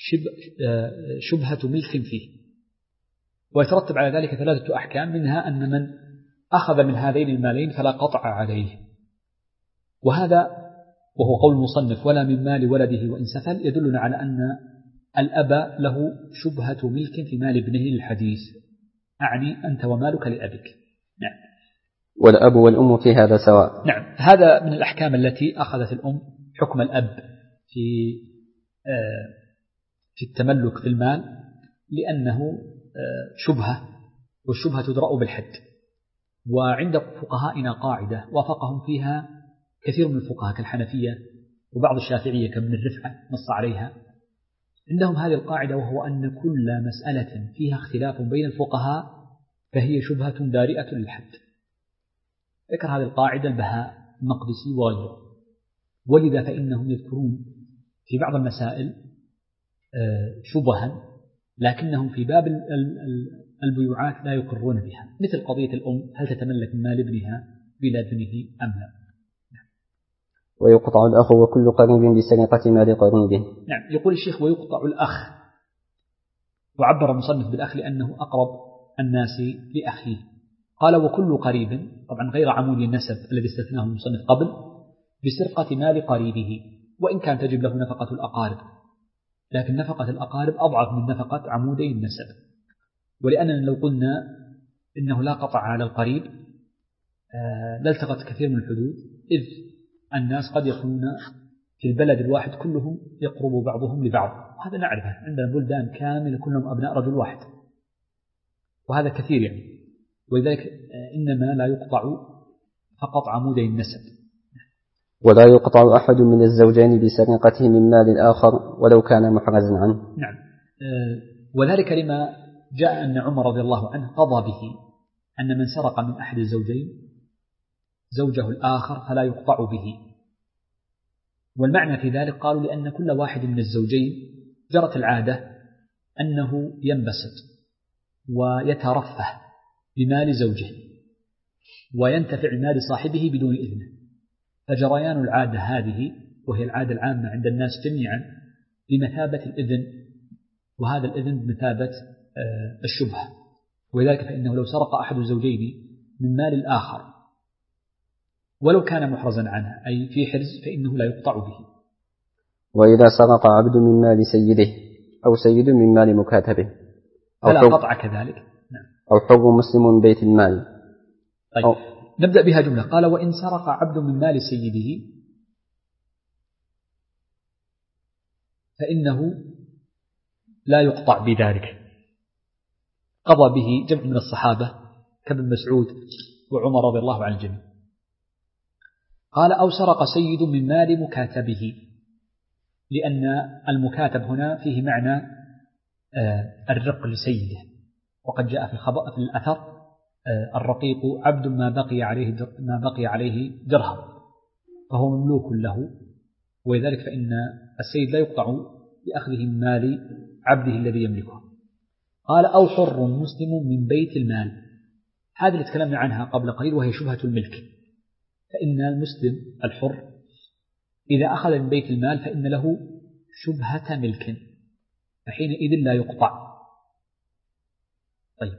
شبهة ملك فيه، ويترتب على ذلك ثلاثة أحكام، منها أن من أخذ من هذين المالين فلا قطع عليه. وهذا وهو قول المصنف ولا من مال ولده وإن سفل يدلنا على أن الأب له شبهة ملك في مال ابنه للحديث، أعني أنت ومالك لأبيك. نعم. والأب والأم في هذا سواء. نعم، هذا من الأحكام التي أخذت الأم حكم الأب في التملك في المال، لأنه شبهة، والشبهة تدرأ بالحد. وعند فقهائنا قاعدة وافقهم فيها كثير من الفقهاء كالحنفية وبعض الشافعية كابن الرفعة نص عليها. عندهم هذه القاعدة، وهو أن كل مسألة فيها اختلاف بين الفقهاء فهي شبهة دارئة للحد. ذكر هذه القاعدة البهاء المقدسي وغيره. ولذا فإنهم يذكرون في بعض المسائل شبها، لكنهم في باب البيوعات لا يقرون بها، مثل قضية الأم هل تتملك من مال ابنها بلا ابنه أم لا. ويقطع الأخ وكل قريب بسرقة مال قريبه. نعم. يقول الشيخ ويقطع الأخ، وعبر المصنف بالأخ لأنه أقرب الناس لأخيه. قال وكل قريب، طبعا غير عمود النسب الذي استثناه المصنف قبل، بسرقة مال قريبه، وإن كان تجب له نفقة الأقارب، لكن نفقة الأقارب أضعف من نفقة عمودي النسب. ولأننا لو قلنا إنه لا قطع على القريب لالتغت كثير من الحدود، إذ الناس قد يكونون في البلد الواحد كلهم يقرب بعضهم لبعض، وهذا نعرفه، عندنا بلدان كاملة كلهم أبناء رجل واحد، وهذا كثير يعني. ولذلك إنما لا يقطع فقط عمودي النسب. ولا يقطع أحد من الزوجين بسرقته من مال الآخر ولو كان محرزا عنه. نعم. وذلك لما جاء أن عمر رضي الله عنه قضى به أن من سرق من أحد الزوجين زوجه الآخر فلا يقطع به. والمعنى في ذلك قالوا لأن كل واحد من الزوجين جرت العادة أنه ينبسط ويترفه بمال زوجه وينتفع بمال صاحبه بدون إذنه، فجريان العادة هذه، وهي العادة العامة عند الناس جميعا، بمثابة الإذن، وهذا الإذن بمثابة الشبهة. ولذلك فإنه لو سرق أحد الزوجين من مال الآخر ولو كان محرزا عنه أي في حرز فإنه لا يقطع به. وإذا سرق عبد من مال سيده أو سيد من مال مكاتبه فلا قطع كذلك. نعم. أو حر مسلم من بيت المال. طيب نبدأ بها جملة. قال وإن سرق عبد من مال سيده فإنه لا يقطع بذلك. قضى به جمع من الصحابة كابن مسعود وعمر رضي الله عن الجميع. قال أو سرق سيد من مال مكاتبه، لأن المكاتب هنا فيه معنى الرق لسيده، وقد جاء في الأثر الرقيق عبد ما بقي عليه درهم، فهو مملوك له، ولذلك فإن السيد لا يقطع بأخذه من مال عبده الذي يملكه. قال أو حر مسلم من بيت المال، هذه اللي تكلمنا عنها قبل قليل وهي شبهة الملك. فإن المسلم الحر إذا أخذ من بيت المال فإن له شبهة ملك، فحينئذ لا يقطع. طيب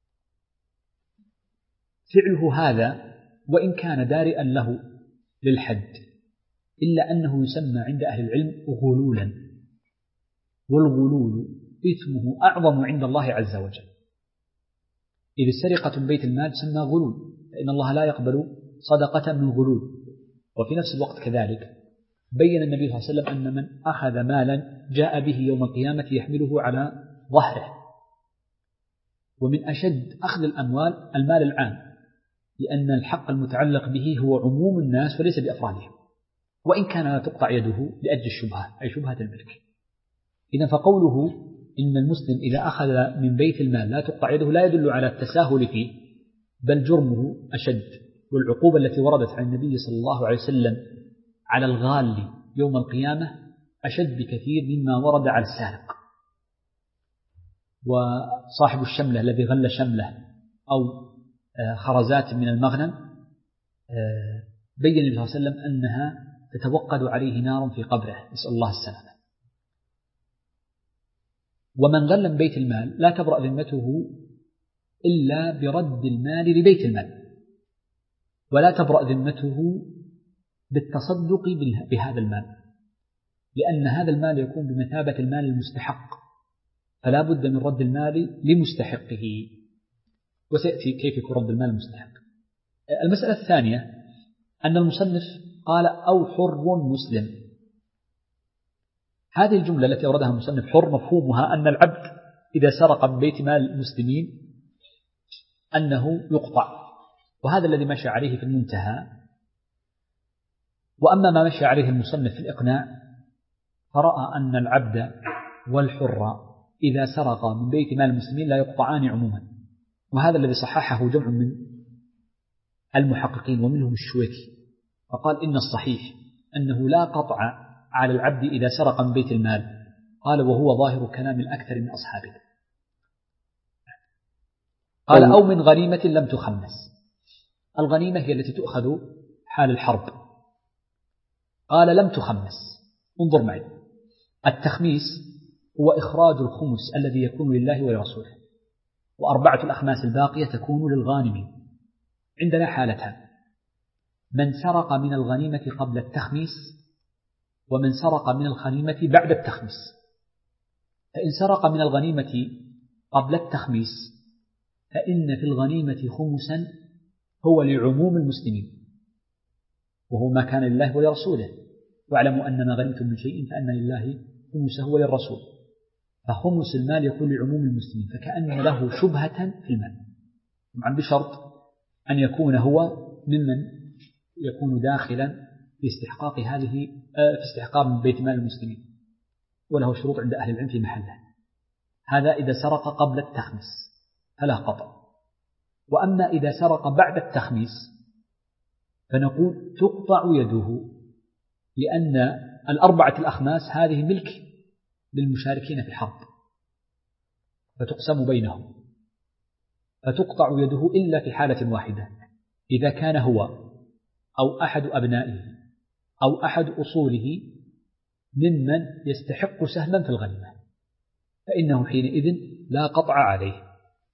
فعله هذا وإن كان دارئا له للحد إلا أنه يسمى عند أهل العلم غلولا، والغلول إثمه أعظم عند الله عز وجل. إذ السرقة من بيت المال تسمى غلول، فإن الله لا يقبل صدقة من غلول. وفي نفس الوقت كذلك بين النبي صلى الله عليه وسلم أن من أخذ مالا جاء به يوم القيامة يحمله على ظهره. ومن أشد أخذ الأموال المال العام، لأن الحق المتعلق به هو عموم الناس وليس بأفرادهم، وإن كان لا تقطع يده لأجل الشبهة أي شبهة الملك. إذن فقوله إن المسلم إذا أخذ من بيت المال لا تقطع يده لا يدل على التساهل فيه، بل جرمه أشد. والعقوبة التي وردت عن النبي صلى الله عليه وسلم على الغال يوم القيامة أشد بكثير مما ورد على السارق. وصاحب الشملة الذي غل شمله أو خرزات من المغنم بين النبي صلى الله عليه وسلم أنها تتوقد عليه نار في قبره، نسأل الله السلامة. ومن غل من بيت المال لا تبرأ ذمته إلا برد المال لبيت المال، ولا تبرأ ذمته بالتصدق بهذا المال. لأن هذا المال يكون بمثابة المال المستحق، فلا بد من رد المال لمستحقه، وسيأتي كيف يكون رد المال المستحق. المسألة الثانية أن المصنف قال أو حر مسلم. هذه الجملة التي أوردها المصنف حر مفهومها أن العبد إذا سرق من بيت مال المسلمين أنه يقطع، وهذا الذي مشى عليه في المنتهى. وأما ما مشى عليه المصنف في الإقناع فرأى أن العبد والحر إذا سرق من بيت مال المسلمين لا يقطعان عموما، وهذا الذي صححه جمع من المحققين ومنهم الشويكي، فقال إن الصحيح أنه لا قطع على العبد إذا سرق من بيت المال. قال وهو ظاهر كلام الأكثر من أصحابه. قال أو من غنيمة لم تخمس. الغنيمة هي التي تؤخذ حال الحرب. قال لم تخمس. انظر معي، التخميس هو إخراج الخمس الذي يكون لله ولرسوله، وأربعة الأخماس الباقية تكون للغانمين. عندنا حالتان: من سرق من الغنيمة قبل التخميس، ومن سرق من الغنيمة بعد التخميس. فإن سرق من الغنيمة قبل التخميس فإن في الغنيمة خمسا هو لعموم المسلمين، وهو ما كان لله ولرسوله، واعلموا أن ما غنمتم من شيء فأن لله خمسه وللرسول. فخمس المال يكون لعموم المسلمين، فكأن له شبهة في المال، طبعا بشرط أن يكون هو ممن يكون داخلا في استحقاق في استحقاق من بيت مال المسلمين، وله شروط عند أهل العلم في محله. هذا إذا سرق قبل التخميس فلا قطع. وأما إذا سرق بعد التخميس فنقول تقطع يده، لأن الأربعة الأخماس هذه ملك للمشاركين في الحرب فتقسم بينهم، فتقطع يده إلا في حالة واحدة: إذا كان هو أو أحد أبنائه أو أحد أصوله ممن يستحق سهما في الغنيمة، فإنه حينئذ لا قطع عليه.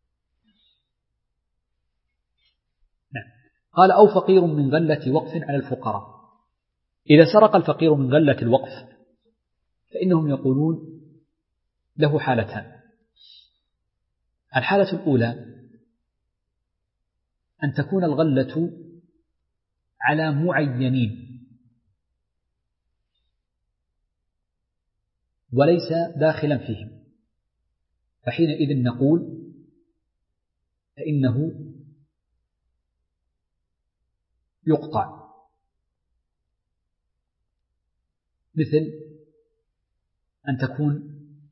قال أو فقير من غلة وقف على الفقراء. إذا سرق الفقير من غلة الوقف فإنهم يقولون له حالتان: الحالة الأولى أن تكون الغلة على معينين وليس داخلا فيهم، فحينئذ نقول فإنه يقطع. مثل أن تكون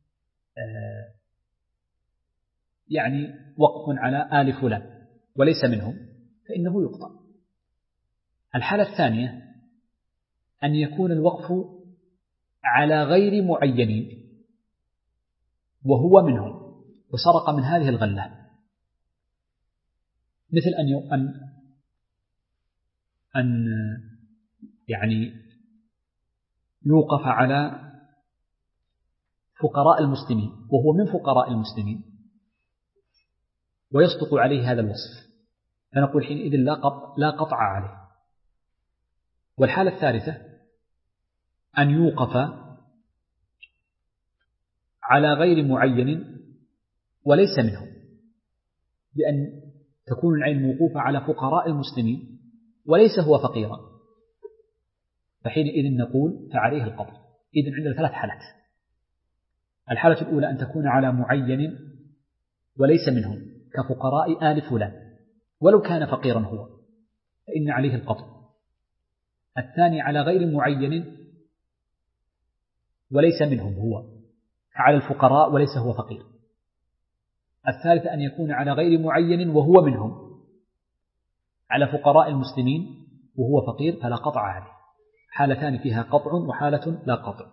يعني وقف على آل فلان وليس منهم، فإنه يقطع. الحالة الثانية أن يكون الوقف على غير معينين وهو منهم وسرق من هذه الغلة، مثل أن يعني يوقف على فقراء المسلمين وهو من فقراء المسلمين ويصدق عليه هذا الوصف، فنقول حينئذ لا قطع عليه. والحالة الثالثة أن يوقف على غير معين وليس منهم، بأن تكون العين موقوفة على فقراء المسلمين وليس هو فقيرا، فحينئذ نقول فعليه القطع. إذن عندنا ثلاث حالات: الحالة الأولى أن تكون على معين وليس منهم كفقراء آل فلان ولو كان فقيرا هو، فإن عليه القطع. الثاني على غير معين وليس منهم هو على الفقراء وليس هو فقير. الثالث أن يكون على غير معين وهو منهم على فقراء المسلمين وهو فقير فلا قطع عليه. حالتان فيها قطع وحالة لا قطع.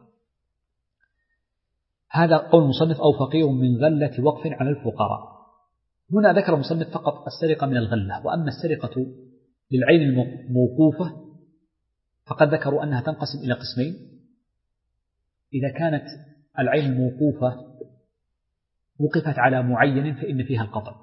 هذا قول المصنف أو فقير من غلة وقف على الفقراء. هنا ذكر المصنف فقط السرقة من الغلة، وأما السرقة للعين الموقوفة فقد ذكروا أنها تنقسم إلى قسمين: إذا كانت العين الموقوفة وقفت على معين فإن فيها القطع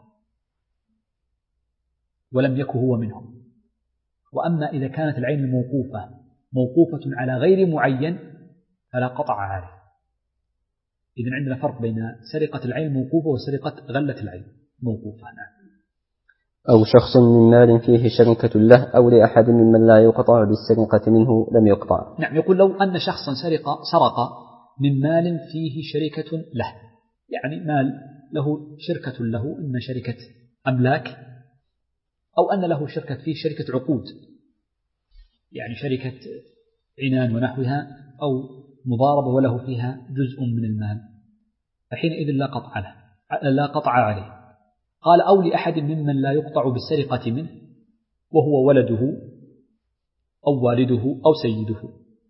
ولم يكن هو منهم، وأما إذا كانت العين الموقوفة موقوفة على غير معين فلا قطع عليه. إذن عندنا فرق بين سرقة العين موقوفة وسرقة غلة العين موقوفة. نعم. أو شخص من مال فيه شركة له أو لأحد ممن لا يقطع بالسرقة منه لم يقطع. نعم. يقول لو أن شخصا سرق من مال فيه شركة له، يعني مال له شركة له، إما شركة أملاك أو أن له شركة فيه شركة عقود، يعني شركة عنان ونحوها أو مضاربة وله فيها جزء من المال، فحينئذ لا قطع عليه. قال أو لأحد ممن لا يقطع بالسرقة منه وهو ولده أو والده أو سيده.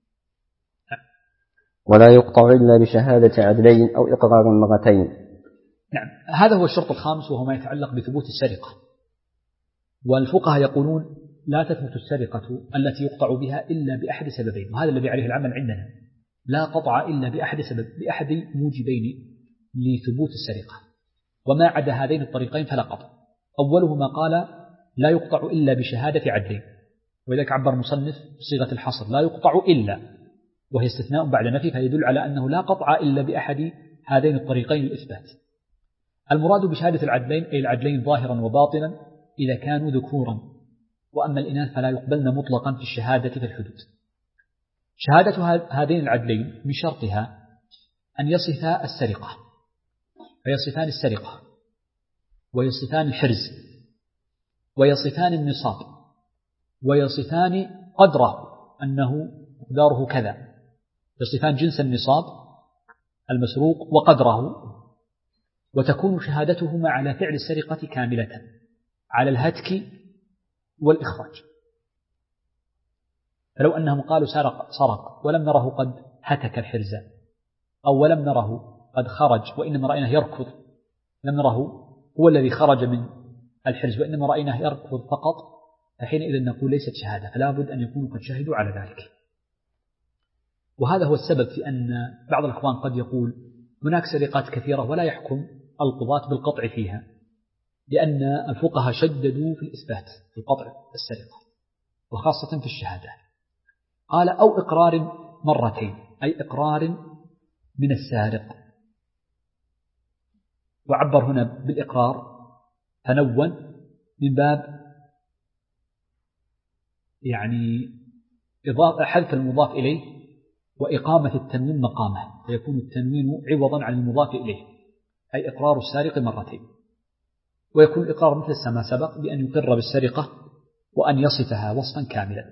ولا يقطع إلا بشهادة عدلين أو إقرار مرتين. نعم. هذا هو الشرط الخامس وهو ما يتعلق بثبوت السرقة. والفقهاء يقولون لا تثبت السرقة التي يقطع بها إلا بأحد سببين، وهذا الذي عليه العمل عندنا، لا قطع إلا بأحد موجبين لثبوت السرقة، وما عدا هذين الطريقين فلا قطع. أولهما قال لا يقطع إلا بشهادة عدلين، ولذلك عبر مصنف بصيغة الحصر لا يقطع إلا، وهي استثناء بعد نفي، فيدل على أنه لا قطع إلا بأحد هذين الطريقين للإثبات. المراد بشهادة العدلين أي العدلين ظاهرا وباطنا إذا كانوا ذكورا، وأما الإناث فلا يقبلن مطلقا في الشهادة في الحدود. شهادة هذين العدلين من شرطها أن يصفا السرقة، فيصفان السرقة ويصفان الحرز ويصفان النصاب ويصفان قدره أنه مقداره كذا، يصفان جنس النصاب المسروق وقدره، وتكون شهادتهما على فعل السرقة كاملة على الهتك والإخراج. فلو أنهم قالوا سرق ولم نره قد هتك الحرز، أو ولم نره قد خرج وإنما رأيناه يركض، لم نره هو الذي خرج من الحرز وإنما رأيناه يركض فقط، فحينئذ نقول ليست شهادة، فلا بد أن يكونوا قد شهدوا على ذلك. وهذا هو السبب في أن بعض الأخوان قد يقول هناك سرقات كثيرة ولا يحكم القضاة بالقطع فيها، لأن الفقهاء شددوا في الإثبات في قطع السرقة وخاصة في الشهادة. قال أو إقرار مرتين، أي إقرار من السارق، وعبر هنا بالإقرار تنون من باب يعني حذف المضاف إليه وإقامة التنوين مقامه، فيكون التنوين عوضا عن المضاف إليه، أي إقرار السارق مرتين. ويكون الإقرار مثل ما سبق بأن يقر بالسرقة وأن يصفها وصفا كاملا.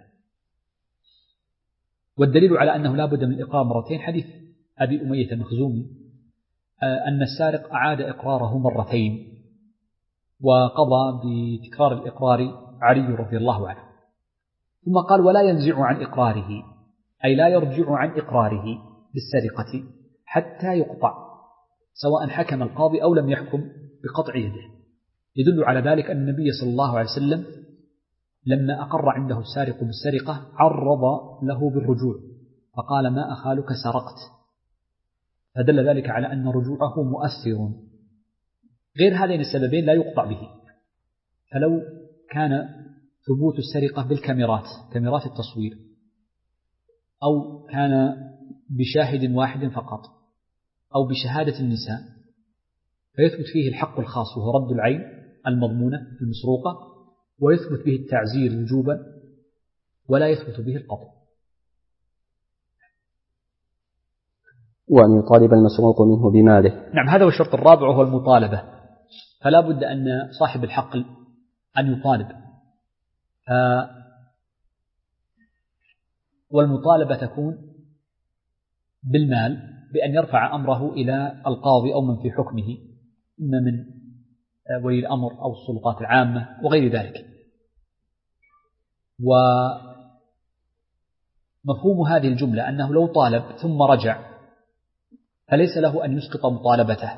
والدليل على أنه لا بد من الإقرار مرتين حديث أبي أمية المخزومي أن السارق أعاد إقراره مرتين، وقضى بتكرار الإقرار علي رضي الله عنه. ثم قال ولا ينزع عن إقراره، أي لا يرجع عن إقراره بالسرقة حتى يقطع، سواء حكم القاضي أو لم يحكم بقطع يده. يدل على ذلك أن النبي صلى الله عليه وسلم لما أقر عنده السارق بالسرقة عرض له بالرجوع فقال ما أخالك سرقت، فدل ذلك على أن رجوعه مؤثر. غير هذين السببين لا يقطع به. فلو كان ثبوت السرقة بالكاميرات، كاميرات التصوير، أو كان بشاهد واحد فقط، أو بشهادة النساء، فيثبت فيه الحق الخاص وهو رد العين المضمونة المسروقة، ويثبت به التعزير وجوبا، ولا يثبت به القطع. وأن يطالب المسروق منه بماله. نعم، هذا هو الشرط الرابع وهو المطالبة. فلا بد أن صاحب الحق أن يطالب، والمطالبة تكون بالمال بأن يرفع أمره إلى القاضي أو من في حكمه، إما من ولي الأمر أو السلطات العامة وغير ذلك. ومفهوم هذه الجملة أنه لو طالب ثم رجع فليس له أن يسقط مطالبته،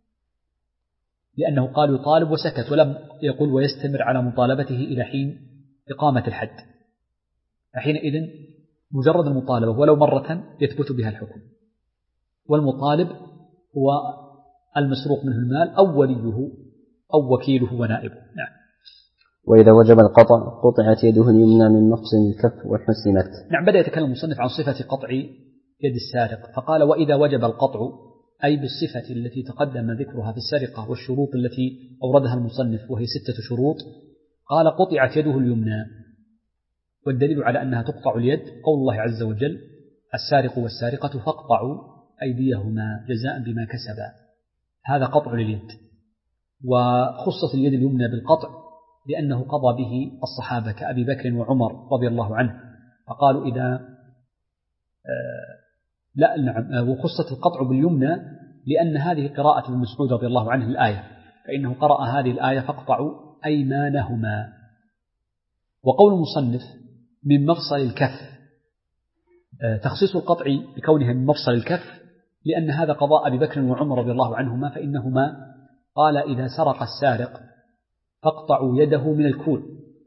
لأنه قال يطالب وسكت ولم يقل ويستمر على مطالبته إلى حين إقامة الحد، فحينئذ مجرد المطالبة ولو مرة يثبت بها الحكم. والمطالب هو المسروق منه المال أو وليه أو وكيله ونائبه. نعم. وإذا وجب القطع قطعت يده اليمنى من مفصل الكف وحسنت. نعم. بدأ يتكلم المصنف عن صفة قطع يد السارق، فقال وإذا وجب القطع أي بالصفة التي تقدم ذكرها في السرقة والشروط التي أوردها المصنف وهي 6 شروط، قال قطعت يده اليمنى. والدليل على أنها تقطع اليد قول الله عز وجل السارق والسارقة فاقطعوا أيديهما جزاء بما كسبا، هذا قطع لليد. وخصت اليد اليمنى بالقطع لأنه قضى به الصحابة كأبي بكر وعمر رضي الله عنه، فقالوا وخصت القطع باليمنى لأن هذه قراءة ابن مسعود رضي الله عنه الآية، فإنه قرأ هذه الآية فاقطعوا أيمانهما. وقول المصنف من مفصل الكف، تخصيص القطع بكونها من مفصل الكف لأن هذا قضاء أبي بكر وعمر رضي الله عنهما، فإنهما قال إذا سرق السارق فاقطعوا يده من الكوع،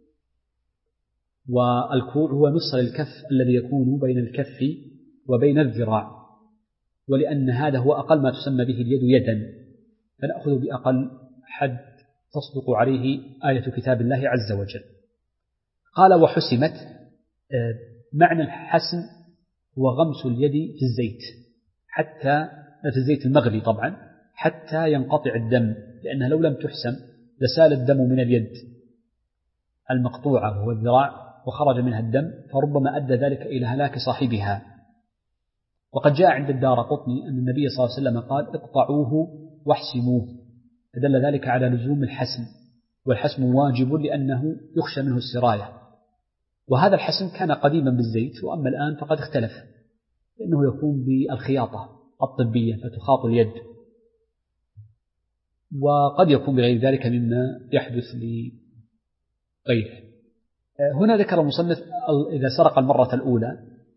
والكوع هو مفصل الكف الذي يكون بين الكف وبين الذراع، ولأن هذا هو أقل ما تسمى به اليد يدا، فنأخذ بأقل حد تصدق عليه آية كتاب الله عز وجل. قال وحسمت، معنى الحسم هو غمس اليد في الزيت حتى في الزيت المغلي طبعا حتى ينقطع الدم، لأنها لو لم تحسم لسال الدم من اليد المقطوعة وهو الذراع وخرج منها الدم، فربما أدى ذلك إلى هلاك صاحبها. وقد جاء عند الدارقطني أن النبي صلى الله عليه وسلم قال اقطعوه واحسموه، فدل ذلك على لزوم الحسم، والحسم واجب لأنه يخشى منه السراية. وهذا الحسم كان قديما بالزيت، وأما الآن فقد اختلف، لأنه يكون بالخياطة الطبية فتخاط اليد، وقد يكون بغير ذلك مما يحدث لغيره. هنا ذكر المصنف إذا سرق المرة الأولى،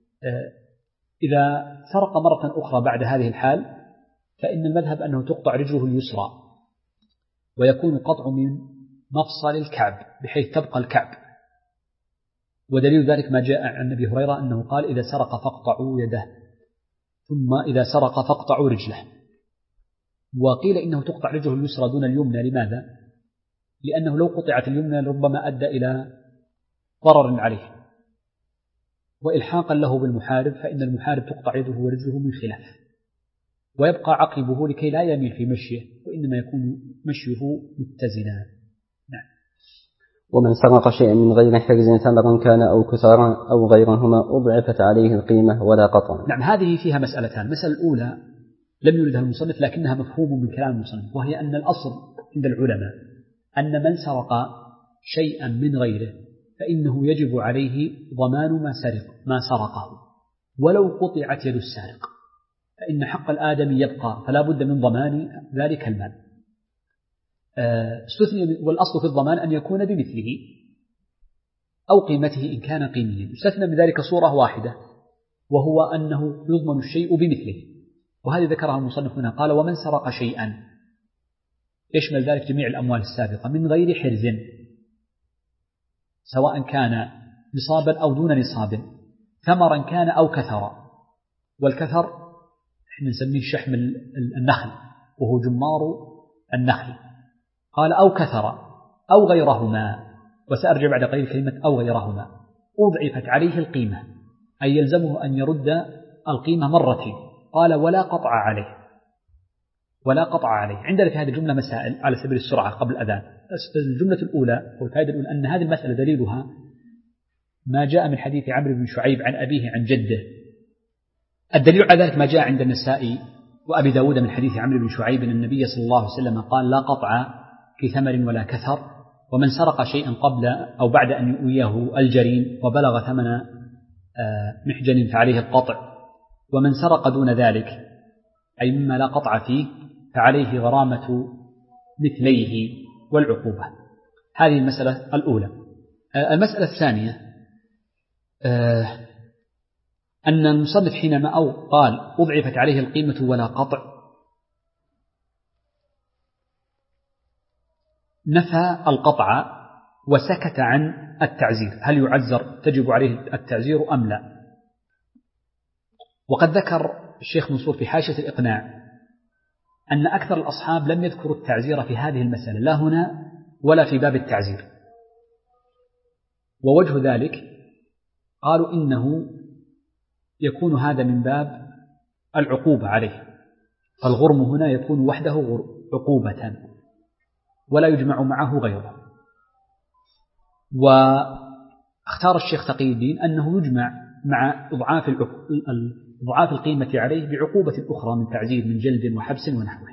إذا سرق مرة أخرى بعد هذه الحال فإن المذهب أنه تقطع رجله اليسرى، ويكون القطع من مفصل الكعب بحيث تبقى الكعب. ودليل ذلك ما جاء عن أبي هريرة أنه قال إذا سرق فاقطعوا يده، ثم إذا سرق فاقطعوا رجله. وقيل إنه تقطع رجله اليسرى دون اليمنى، لماذا؟ لأنه لو قطعت اليمنى ربما أدى إلى ضرر عليه وإلحاقا له بالمحارب، فإن المحارب تقطع يده ورجله من خلاف، ويبقى عقبه لكي لا يميل في مشيه، وإنما يكون مشيه متزنا. نعم. ومن سرق شيئا من غير حرز ثمرا كان أو كثارا أو غيرهما أضعفت عليه القيمة ولا قطع. نعم، هذه فيها مسألتان. المسألة الأولى لم يردها المصنف لكنها مفهوم من كلام المصنف، وهي أن الأصل عند العلماء أن من سرق شيئا من غيره فإنه يجب عليه ضمان ما سرقه، ولو قطعت يد السارق فإن حق الآدمي يبقى، فلا بد من ضمان ذلك المال. استثني، والأصل في الضمان أن يكون بمثله أو قيمته إن كان قيميا. استثنى من ذلك صورة واحدة، وهو أنه يضمن الشيء بمثله، وهذه ذكرها المصنف هنا. قال ومن سرق شيئا يشمل ذلك جميع الأموال السابقة من غير حرز، سواء كان نصابا أو دون نصاب، ثمرا كان أو كثرا. والكثر احنا نسميه شحم النخل وهو جمار النخل. قال أو كثر أو غيرهما، وسأرجع بعد قليل كلمة أو غيرهما. أضعفت عليه القيمة أي يلزمه أن يرد القيمة مرتين. قال ولا قطع عليه، ولا قطع عليه. عندنا في هذه الجملة مسائل على سبيل السرعة قبل الأذان. الجملة الأولى والفائدة الأولى أن هذه المسألة دليلها ما جاء من حديث عمرو بن شعيب عن أبيه عن جده. الدليل على ذلك ما جاء عند النسائي وأبي داود من حديث عمرو بن شعيب أن النبي صلى الله عليه وسلم قال لا قطع في ثمر ولا كثر، ومن سرق شيئا قبل أو بعد أن يؤويه الجرين وبلغ ثمن محجن فعليه القطع، ومن سرق دون ذلك أي مما لا قطع فيه فعليه غرامة مثليه والعقوبة. هذه المسألة الأولى. المسألة الثانية أن المصنف حينما قال أضعفت عليه القيمة ولا قطع نفى القطع وسكت عن التعزير. هل يعزر تجب عليه التعزير أم لا؟ وقد ذكر الشيخ منصور في حاشية الإقناع أن أكثر الأصحاب لم يذكروا التعزير في هذه المسألة، لا هنا ولا في باب التعزير. ووجه ذلك قالوا إنه يكون هذا من باب العقوبة عليه، فالغرم هنا يكون وحده عقوبة ولا يجمع معه غيره. واختار الشيخ تقي الدين أنه يجمع مع إضعاف القيمة عليه بعقوبة أخرى من تعزير من جلد وحبس ونحوه.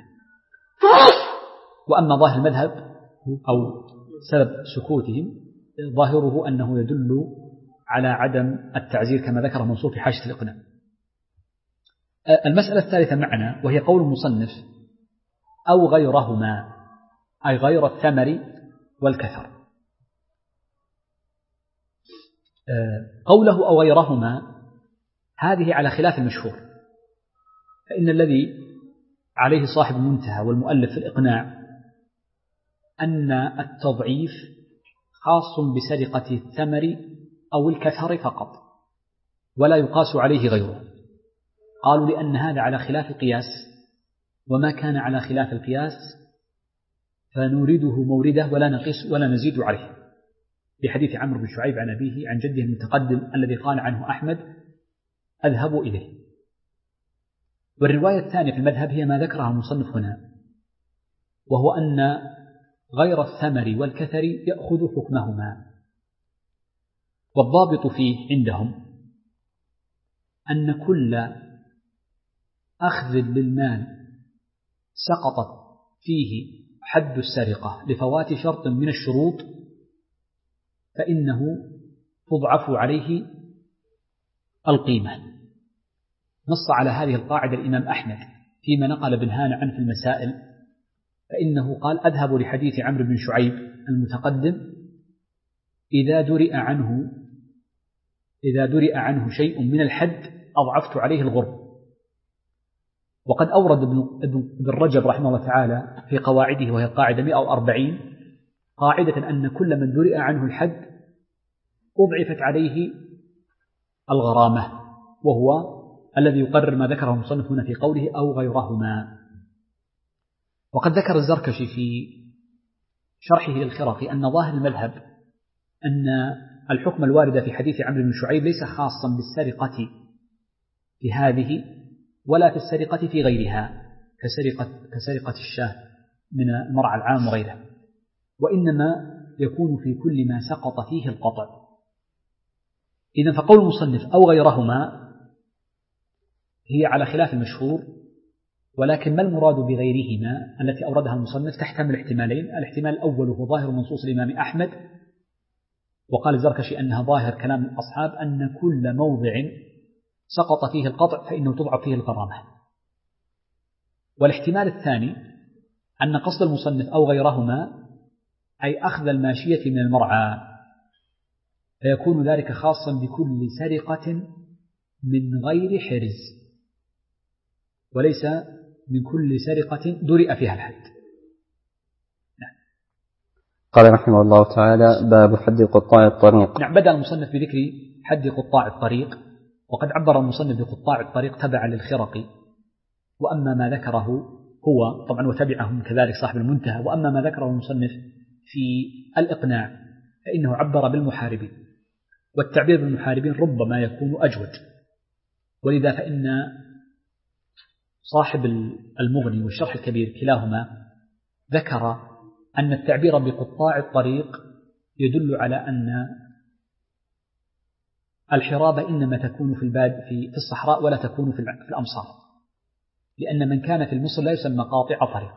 وأما ظاهر المذهب أو سبب سكوتهم ظاهره أنه يدل على عدم التعزير كما ذكر منصور في حاشية الإقناع. المسألة الثالثة معنا وهي قول المصنف أو غيرهما، أي غير الثمر والكثر. قوله أو غيرهما هذه على خلاف المشهور، فإن الذي عليه صاحب المنتهى والمؤلف في الإقناع أن التضعيف خاص بسرقة الثمر أو الكثر فقط ولا يقاس عليه غيره. قالوا لأن هذا على خلاف القياس، وما كان على خلاف القياس فنورده مورده ولا نقيس ولا نزيد عليه، بحديث عمرو بن شعيب عن أبيه عن جده المتقدم الذي قال عنه أحمد أذهب إليه. والرواية الثانية في المذهب هي ما ذكرها المصنف هنا، وهو أن غير الثمر والكثر يأخذ حكمهما. والضابط فيه عندهم أن كل أخذ للمال سقطت فيه حد السرقة لفوات شرط من الشروط فإنه تضعف عليه القيمة. نص على هذه القاعدة الإمام أحمد فيما نقل ابن هان عنه في المسائل، فإنه قال أذهب لحديث عمرو بن شعيب المتقدم إذا درئ عنه شيء من الحد أضعفت عليه الغرب. وقد أورد ابن رجب رحمه الله تعالى في قواعده وهي القاعدة 140 قاعدة أن كل من درئ عنه الحد أضعفت عليه الغرامة، وهو الذي يقرر ما ذكره المصنف هنا في قوله أو غيرهما. وقد ذكر الزركشي في شرحه للخرقي أن ظاهر المذهب أن الحكم الوارد في حديث عمرو بن شعيب ليس خاصا بالسرقة في هذه ولا في السرقة في غيرها كسرقة الشاة من المرعى العام وغيره، وإنما يكون في كل ما سقط فيه القطع. إذن فقول المصنف أو غيرهما هي على خلاف المشهور، ولكن ما المراد بغيرهما التي أوردها المصنف تحتمل احتمالين. الاحتمال الأول هو ظاهر منصوص الإمام أحمد، وقال الزركشي أنها ظاهر كلام الأصحاب أن كل موضع سقط فيه القطع فإنه تضعف فيه الغرامة. والاحتمال الثاني أن قصد المصنف أو غيرهما أي أخذ الماشية من المرعى، فيكون ذلك خاصا بكل سرقة من غير حرز، وليس من كل سرقة درئ فيها الحد. قال رحمه الله تعالى باب حد قطاع الطريق. نعم، بدأ المصنف بذكر حد قطاع الطريق، وقد عبر المصنف بقطاع الطريق تبعا للخرقي. وأما ما ذكره هو طبعا وتبعهم كذلك صاحب المنتهى، وأما ما ذكره المصنف في الإقناع فإنه عبر بالمحاربين، والتعبير بالمحاربين ربما يكون أجود. ولذا فإن صاحب المغني والشرح الكبير كلاهما ذكر أن التعبير بقطاع الطريق يدل على أن الحرابة إنما تكون في الصحراء ولا تكون في الأمصار، لأن من كان في مصر لا يسمى قاطع طريق.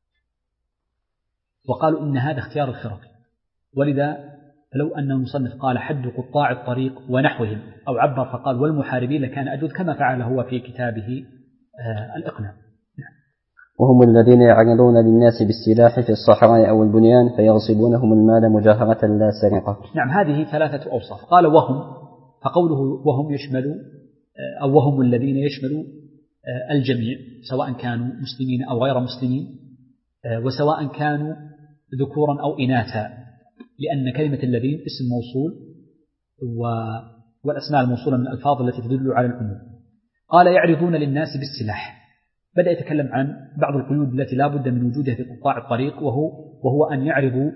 وقالوا إن هذا اختيار الخرقي، ولذا لو أن المصنف قال حد قطاع الطريق ونحوهم أو عبر فقال والمحاربين لكان أجود كما فعل هو في كتابه الإقناع. وهم الذين يعرضون للناس بالسلاح في الصحراء أو البنيان فيغصبونهم المال مجاهرة لا سرقة. نعم، هذه ثلاثة أوصاف. قال وهم، فقوله وهم يشمل أو وهم الذين يشمل الجميع سواء كانوا مسلمين أو غير مسلمين، وسواء كانوا ذكورا أو إناثا، لأن كلمة الذين اسم موصول والأسماء الموصولة من الألفاظ التي تدل على العموم. قال يعرضون للناس بالسلاح، بدأ يتكلم عن بعض القيود التي لا بد من وجودها في قطاع الطريق، وهو أن يعرضوا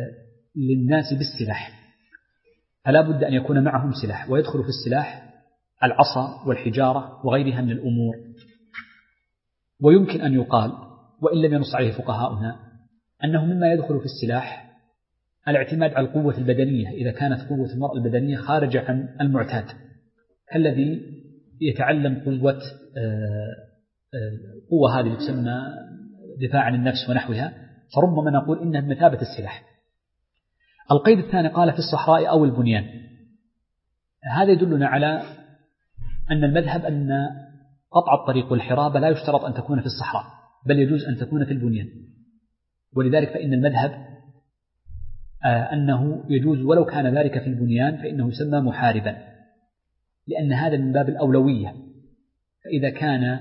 للناس بالسلاح، فلا بد أن يكون معهم سلاح، ويدخل في السلاح العصا والحجارة وغيرها من الأمور. ويمكن أن يقال وإن لم ينص عليه فقهاؤنا أنه مما يدخل في السلاح الاعتماد على القوة البدنية إذا كانت قوة المرء البدنية خارجة عن المعتاد، كالذي يتعلم قوة هذه تسمى دفاع عن النفس ونحوها، فربما نقول إنها بمثابة السلاح. القيد الثاني قال في الصحراء أو البنيان. هذا يدلنا على أن المذهب أن قطع الطريق والحرابة لا يشترط أن تكون في الصحراء، بل يجوز أن تكون في البنيان. ولذلك فإن المذهب أنه يجوز ولو كان ذلك في البنيان فإنه يسمى محاربا، لأن هذا من باب الأولوية. فإذا كان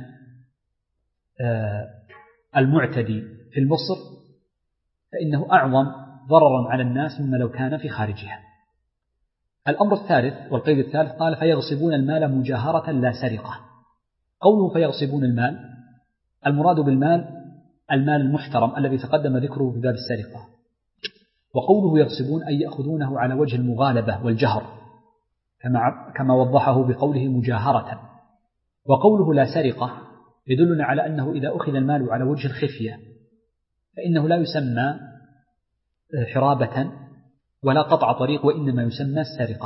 المعتدي في المصر فإنه أعظم ضررا على الناس مما لو كان في خارجها. الأمر الثالث والقيد الثالث قال فيغصبون المال مجاهرة لا سرقة. قوله فيغصبون المال المراد بالمال المال المحترم الذي تقدم ذكره في باب السرقة، وقوله يغصبون أي يأخذونه على وجه المغالبة والجهر كما وضحه بقوله مجاهرة. وقوله لا سرقة يدلنا على أنه إذا أخذ المال على وجه الخفية فإنه لا يسمى حرابة ولا قطع طريق، وإنما يسمى السرقة.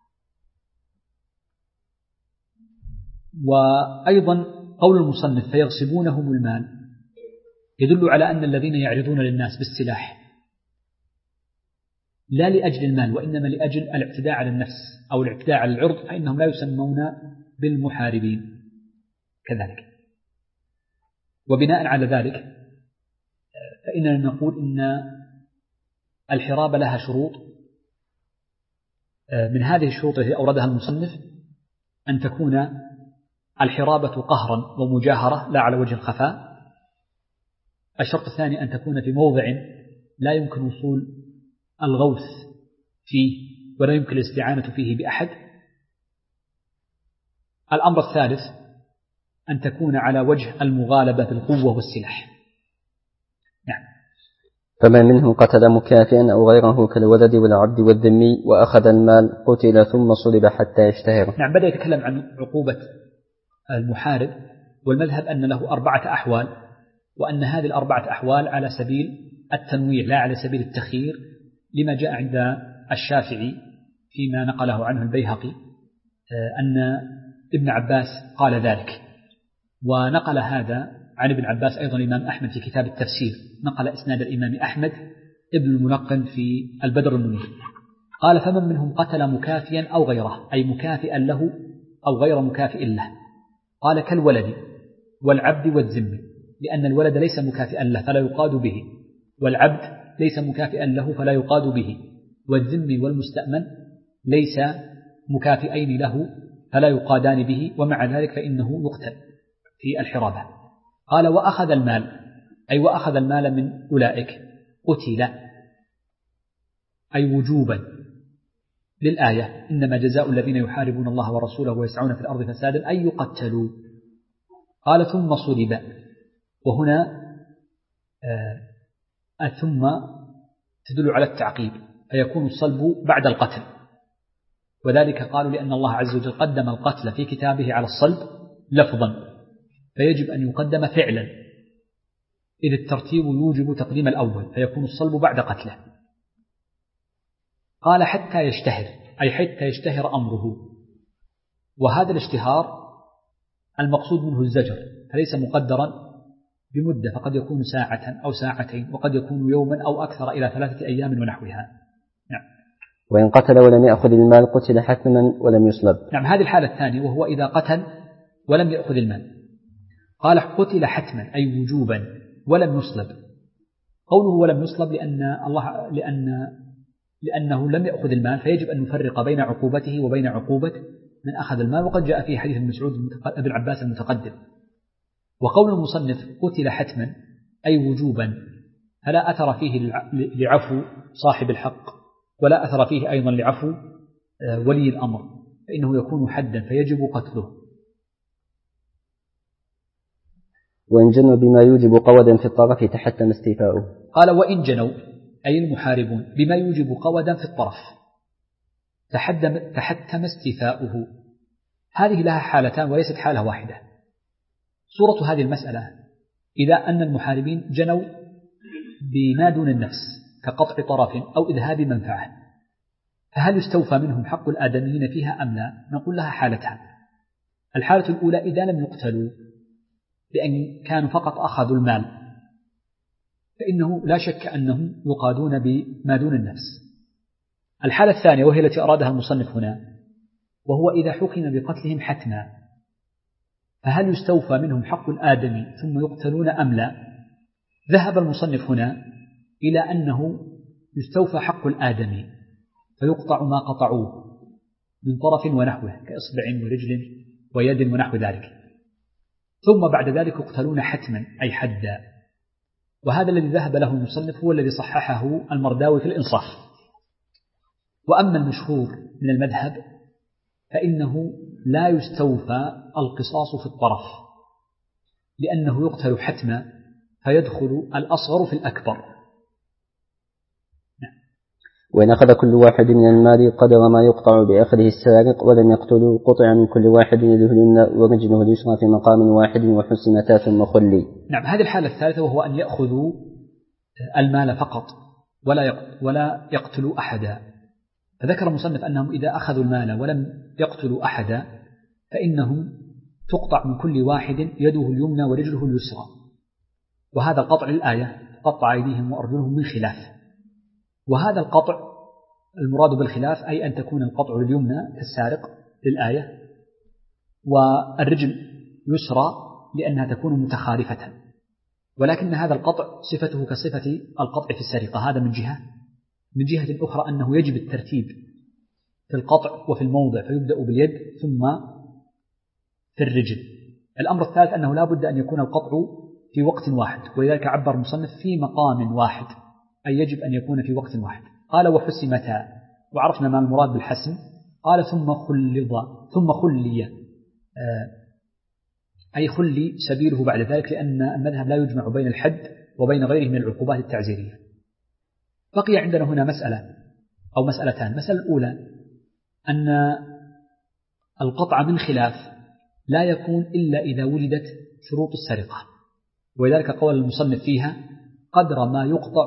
وأيضا قول المصنف فيغصبونهم المال يدل على أن الذين يعرضون للناس بالسلاح لا لأجل المال وإنما لأجل الاعتداء على النفس أو الاعتداء على العرض فإنهم لا يسمون بالمحاربين كذلك. وبناء على ذلك فإننا نقول إن الحرابة لها شروط. من هذه الشروط التي أوردها المصنف أن تكون الحرابة قهرا ومجاهرة لا على وجه الخفاء. الشرط الثاني أن تكون في موضع لا يمكن وصول الغوث فيه ولا يمكن الاستعانة فيه بأحد. الأمر الثالث أن تكون على وجه المغالبة بالقوة والسلاح. نعم. فمن منهم قتل مكافئا أو غيره كالولد والعبد والذمي وأخذ المال قتل ثم صلب حتى يشتهر. نعم. بدأ يتكلم عن عقوبة المحارب، والمذهب أن له 4 أحوال، وأن هذه 4 أحوال على سبيل التنويع لا على سبيل التخيير، لما جاء عند الشافعي فيما نقله عنه البيهقي أن ابن عباس قال ذلك، ونقل هذا عن ابن عباس أيضا الإمام أحمد في كتاب التفسير، نقل إسناد الإمام أحمد ابن المنقل في البدر المنير. قال فمن منهم قتل مكافيا أو غيره أي مكافئا له أو غير مكافئ له. قال كالولد والعبد والذمي، لأن الولد ليس مكافئا له فلا يقاد به، والعبد ليس مكافئا له فلا يقاد به، والذمي والمستأمن ليس مكافئين له فلا يقادان به، ومع ذلك فإنه يقتل في الحرابة. قال وأخذ المال أي وأخذ المال من أولئك قتل أي وجوبا للآية إنما جزاء الذين يحاربون الله ورسوله ويسعون في الأرض فسادا أن يقتلوا. قال ثم صلب، وهنا ثم تدل على التعقيب فيكون الصلب بعد القتل، وذلك قالوا لأن الله عز وجل قدم القتل في كتابه على الصلب لفظا، فيجب أن يقدم فعلا، إذ الترتيب يوجب تقديم الأول، فيكون الصلب بعد قتله. قال حتى يشتهر أي حتى يشتهر أمره، وهذا الاشتهار المقصود منه الزجر، فليس مقدرا بمدة، فقد يكون ساعة أو ساعتين، وقد يكون يوما أو أكثر إلى 3 أيام ونحوها. نعم. وإن قتل ولم يأخذ المال قتل حتما ولم يصلب. نعم. هذه الحالة الثانية وهو إذا قتل ولم يأخذ المال. قال قتل حتما أي وجوبا ولم يصلب. قوله ولم يصلب لأنه لم يأخذ المال، فيجب أن نفرق بين عقوبته وبين عقوبة من أخذ المال، وقد جاء في حديث ابن مسعود ابن عباس المتقدم. وقول المصنف قتل حتما أي وجوبا فلا أثر فيه لعفو صاحب الحق، ولا أثر فيه أيضا لعفو ولي الأمر، فإنه يكون حدا فيجب قتله. وإن جنوا بما يوجب قودا في الطرف تحتم استيفاؤه. قال وإن جنوا أي المحاربون بما يوجب قودا في الطرف تحتم استيفاؤه. هذه لها حالتان وليست حالة واحدة. صورة هذه المسألة إذا أن المحاربين جنوا بما دون النفس كقطع طرف أو إذهاب منفعة، فهل يستوفى منهم حق الآدميين فيها أم لا؟ نقول لها حالتان. الحالة الأولى إذا لم يقتلوا بأن كانوا فقط أخذوا المال، فإنه لا شك أنهم يقادون بما دون النفس. الحالة الثانية وهي التي أرادها المصنف هنا، وهو إذا حكم بقتلهم حتما، فهل يستوفى منهم حق الآدمي ثم يقتلون أم لا؟ ذهب المصنف هنا إلى أنه يستوفى حق الآدمي فيقطع ما قطعوه من طرف ونحوه كإصبع ورجل ويد ونحو ذلك، ثم بعد ذلك يقتلون حتما أي حدا. وهذا الذي ذهب له المصنف هو الذي صححه المرداوي في الإنصاف. وأما المشهور من المذهب فإنه لا يستوفى القصاص في الطرف، لأنه يقتل حتما فيدخل الأصغر في الأكبر. وإن أخذ كل واحد من المال قدر ما يقطع بأخذه السارق ولم يقتلوا قطع من كل واحد يده اليمنى ورجله اليسرى في مقام واحد وحسمتا ثم خلي. نعم، هذه الحالة الثالثة وهو أن يأخذوا المال فقط ولا يقتلوا أحدا. فذكر المصنف أنهم إذا أخذوا المال ولم يقتلوا أحدا فإنهم تقطع من كل واحد يده اليمنى ورجله اليسرى، وهذا القطع للآية قطع أيديهم وأرجلهم من خلاف. وهذا القطع المراد بالخلاف أي أن تكون القطع اليمنى كالسارق للآية، والرجل يسرى لأنها تكون متخالفة، ولكن هذا القطع صفته كصفة القطع في السرقة. هذا من جهة أخرى أنه يجب الترتيب في القطع وفي الموضع، فيبدأ باليد ثم في الرجل. الأمر الثالث أنه لا بد أن يكون القطع في وقت واحد، ولذلك عبر المصنف في مقام واحد، أي يجب أن يكون في وقت واحد. قال وحسمتا، وعرفنا ما المراد بالحسم. قال ثم خلي أي خلي سبيله بعد ذلك، لأن المذهب لا يجمع بين الحد وبين غيره من العقوبات التعزيرية. بقي عندنا هنا مسألة أو مسألتان. المسألة الأولى أن القطع من خلاف لا يكون إلا إذا وجدت شروط السرقة، ولذلك قول المصنف فيها قدر ما يقطع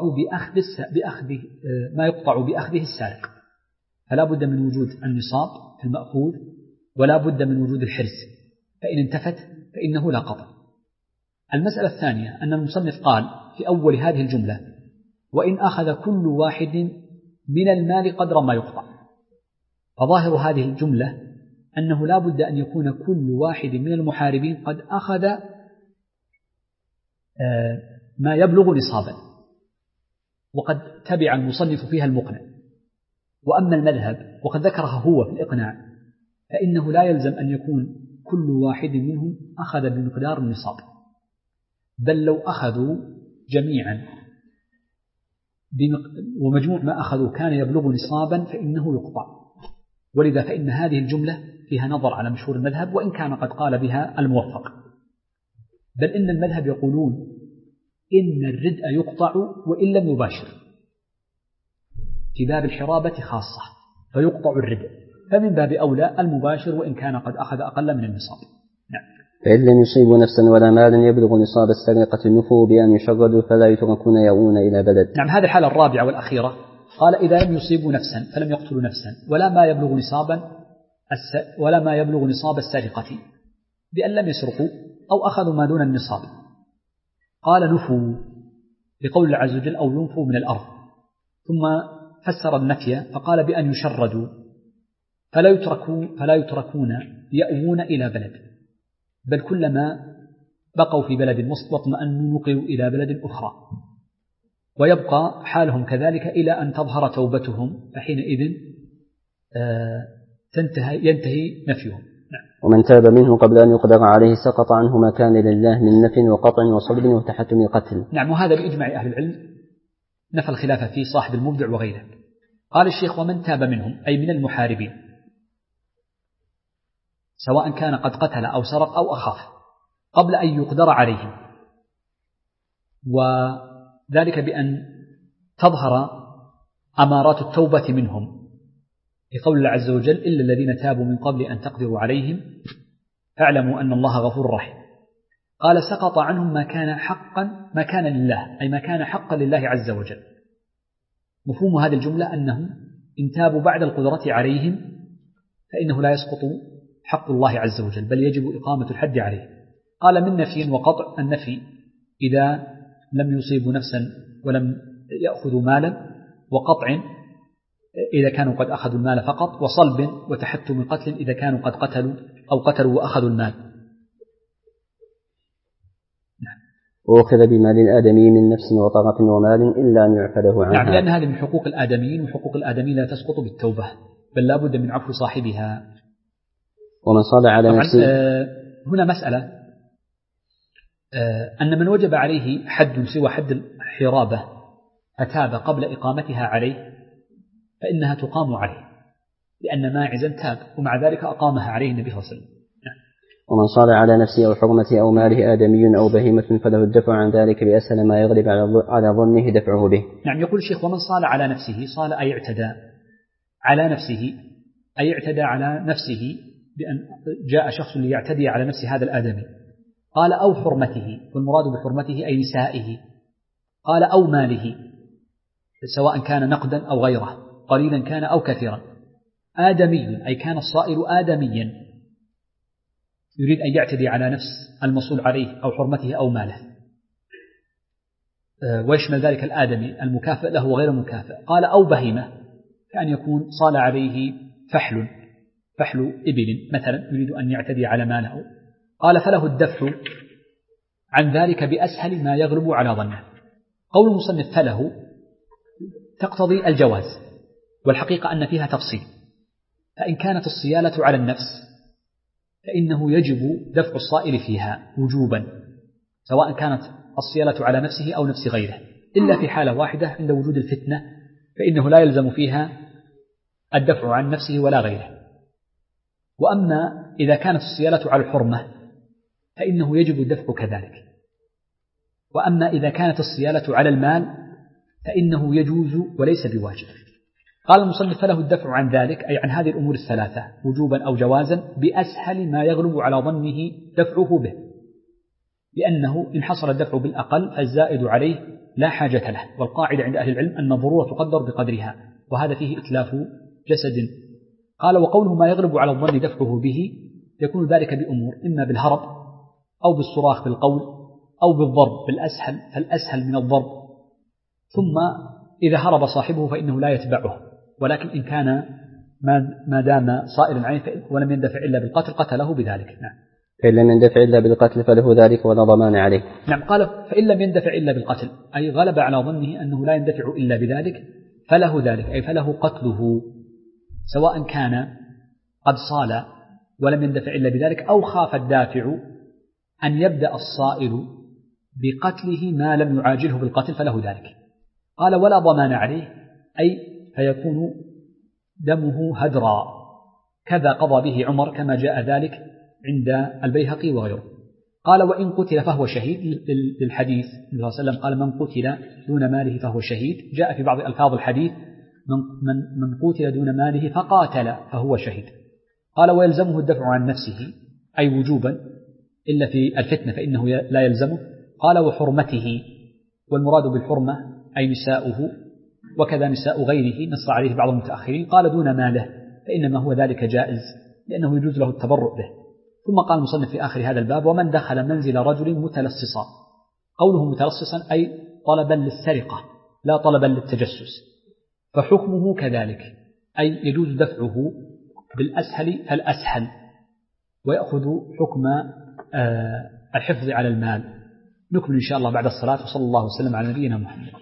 بأخذه السارق، فلا بد من وجود النصاب في المأخوذ ولا بد من وجود الحرز، فإن انتفت فإنه لا قطع. المسألة الثانية أن المصنف قال في أول هذه الجملة وإن أخذ كل واحد من المال قدر ما يقطع، فظاهر هذه الجملة أنه لا بد أن يكون كل واحد من المحاربين قد أخذ ما يبلغ نصابا، وقد تبع المصنف فيها المقنع. وأما المذهب وقد ذكرها هو في الإقناع فإنه لا يلزم أن يكون كل واحد منهم أخذ بمقدار النصاب، بل لو أخذوا جميعا ومجموع ما أخذوا كان يبلغ نصابا فإنه يقطع. ولذا فإن هذه الجملة فيها نظر على مشهور المذهب، وإن كان قد قال بها الموفق، بل إن المذهب يقولون إن الردء يقطع وإن لم يباشر، في باب الحرابة خاصة فيقطع الردء، فمن باب أولى المباشر وإن كان قد أخذ أقل من النصاب. نعم. فإن لم يصيبوا نفسا ولا مالا يبلغ نصاب السرقة نفوا بأن يشردوا فلا يتركون يؤون إلى بلد. نعم، هذه الحالة الرابعة والأخيرة. قال إذا لم يصيبوا نفسا فلم يقتلوا نفسا ولا ما يبلغ نصاب السرقة بأن لم يسرقوا أو أخذوا ما دون النصاب، قال نفوا بقول الله عز وجل أو ينفوا من الأرض، ثم فسر النفي فقال بأن يشردوا فلا يتركون يأوون إلى بلد، بل كلما بقوا في بلد واطمأنوا نقلوا إلى بلد أخرى، ويبقى حالهم كذلك إلى أن تظهر توبتهم، فحينئذ ينتهي نفيهم. نعم. ومن تاب منه قبل أن يقدر عليه سقط عنه ما كان لله من نفي وقطع وصلب وتحتم قتل. نعم، وهذا بإجماع أهل العلم، نفى الخلاف فيه صاحب المبدع وغيره. قال الشيخ ومن تاب منهم أي من المحاربين، سواء كان قد قتل أو سرق أو أخاف قبل أن يقدر عليه، وذلك بأن تظهر أمارات التوبة منهم، لقول الله عز وجل إلا الذين تابوا من قبل أن تقدروا عليهم فاعلموا أن الله غفور رحيم. قال سقط عنهم ما كان لله، أي ما كان حقا لله عز وجل. مفهوم هذه الجملة أنهم إن تابوا بعد القدرة عليهم فإنه لا يسقط حق الله عز وجل، بل يجب إقامة الحد عليه. قال من نفي وقطع: النفي إذا لم يصيبوا نفسا ولم يأخذوا مالا، وقطع إذا كانوا قد أخذوا المال فقط، وصلب وتحتم قتل إذا كانوا قد قتلوا أو قتلوا وأخذوا المال. وأخذ بمال الآدمي من نفس وطرف ومال إلا أن يعفله عنها. نعم، لأن هذه من حقوق الآدميين، وحقوق الآدميين لا تسقط بالتوبة، بل لا بد من عفو صاحبها. ومن صال على نفسه. هنا مسألة أن من وجب عليه حد سوى حد الحرابة فتاب قبل إقامتها عليه فإنها تقام عليه، لأن ماعزا تاب ومع ذلك أقامها عليه النبي صلى الله عليه وسلم. ومن صال على نفسه أو حرمته أو ماله آدمي أو بهيمة فله الدفع عن ذلك بأسهل ما يغلب على ظنه دفعه به. نعم، يقول الشيخ: ومن صال على نفسه، صال أي اعتدى على نفسه، أي اعتدى على نفسه بأن جاء شخص ليعتدي على نفس هذا الآدمي. قال أو حرمته، والمراد بحرمته أي نسائه. قال أو ماله، سواء كان نقدا أو غيره، قليلا كان أو كثيرا. آدمي أي كان الصائل آدميا يريد أن يعتدي على نفس المصول عليه أو حرمته أو ماله، ويشمل ذلك الآدمي المكافئ له وغير المكافئ. قال أو بهيمة، كأن يكون صال عليه فحل إبل مثلا يريد أن يعتدي على ماله. قال فله الدفع عن ذلك بأسهل ما يغلب على ظنه. قول المصنف فله تقتضي الجواز، والحقيقة أن فيها تفصيل. فإن كانت الصيانة على النفس فإنه يجب دفع الصائل فيها وجوبا، سواء كانت الصيانة على نفسه أو نفس غيره، إلا في حالة واحدة عند وجود الفتنة، فإنه لا يلزم فيها الدفع عن نفسه ولا غيره. وأما إذا كانت الصيانة على الحرمة فإنه يجب الدفع كذلك. وأما إذا كانت الصيانة على المال فإنه يجوز وليس بواجب. قال المصنف فله الدفع عن ذلك، أي عن هذه الأمور الثلاثة وجوبا أو جوازا، بأسهل ما يغلب على ظنه دفعه به، لأنه إن حصل الدفع بالأقل فالزائد عليه لا حاجة له. والقاعدة عند أهل العلم أن الضرورة تقدر بقدرها، وهذا فيه إتلاف جسد. قال وقوله ما يغلب على الظن دفعه به يكون ذلك بأمور: إما بالهرب أو بالصراخ بالقول أو بالضرب بالأسهل، فالأسهل من الضرب. ثم إذا هرب صاحبه فإنه لا يتبعه، ولكن إن كان ما دام صائلا عليه ولم يندفع إلا بالقتل قتله بذلك. نعم. فإن لم يندفع إلا بالقتل فله ذلك ولا ضمان عليه. نعم، قال فإن لم يندفع إلا بالقتل، أي غلب على ظنه أنه لا يندفع إلا بذلك، فله ذلك، أي فله قتله، سواء كان قد صال ولم يندفع إلا بذلك أو خاف الدافع أن يبدأ الصائل بقتله ما لم يعاجله بالقتل فله ذلك. قال ولا ضمان عليه، أي فيكون دمه هدرا، كذا قضى به عمر كما جاء ذلك عند البيهقي وغيره. قال وإن قتل فهو شهيد، للحديث النبي صلى الله عليه وسلم قال من قتل دون ماله فهو شهيد. جاء في بعض ألفاظ الحديث من قتل دون ماله فقاتل فهو شهيد. قال ويلزمه الدفع عن نفسه، أي وجوبا، إلا في الفتنة فإنه لا يلزمه. قال وحرمته، والمراد بالحرمة أي نساؤه، وكذا نساء غيره نص عليه بعض المتأخرين. قال دون ماله فإنما هو ذلك جائز، لأنه يجوز له التبرؤ به. ثم قال المصنف في آخر هذا الباب ومن دخل منزل رجل متلصصا. قوله متلصصا أي طلبا للسرقة لا طلبا للتجسس، فحكمه كذلك، أي يجوز دفعه بالأسهل فالأسهل، ويأخذ حكم الحفظ على المال. نكمل إن شاء الله بعد الصلاة، وصلى الله وسلم على نبينا محمد.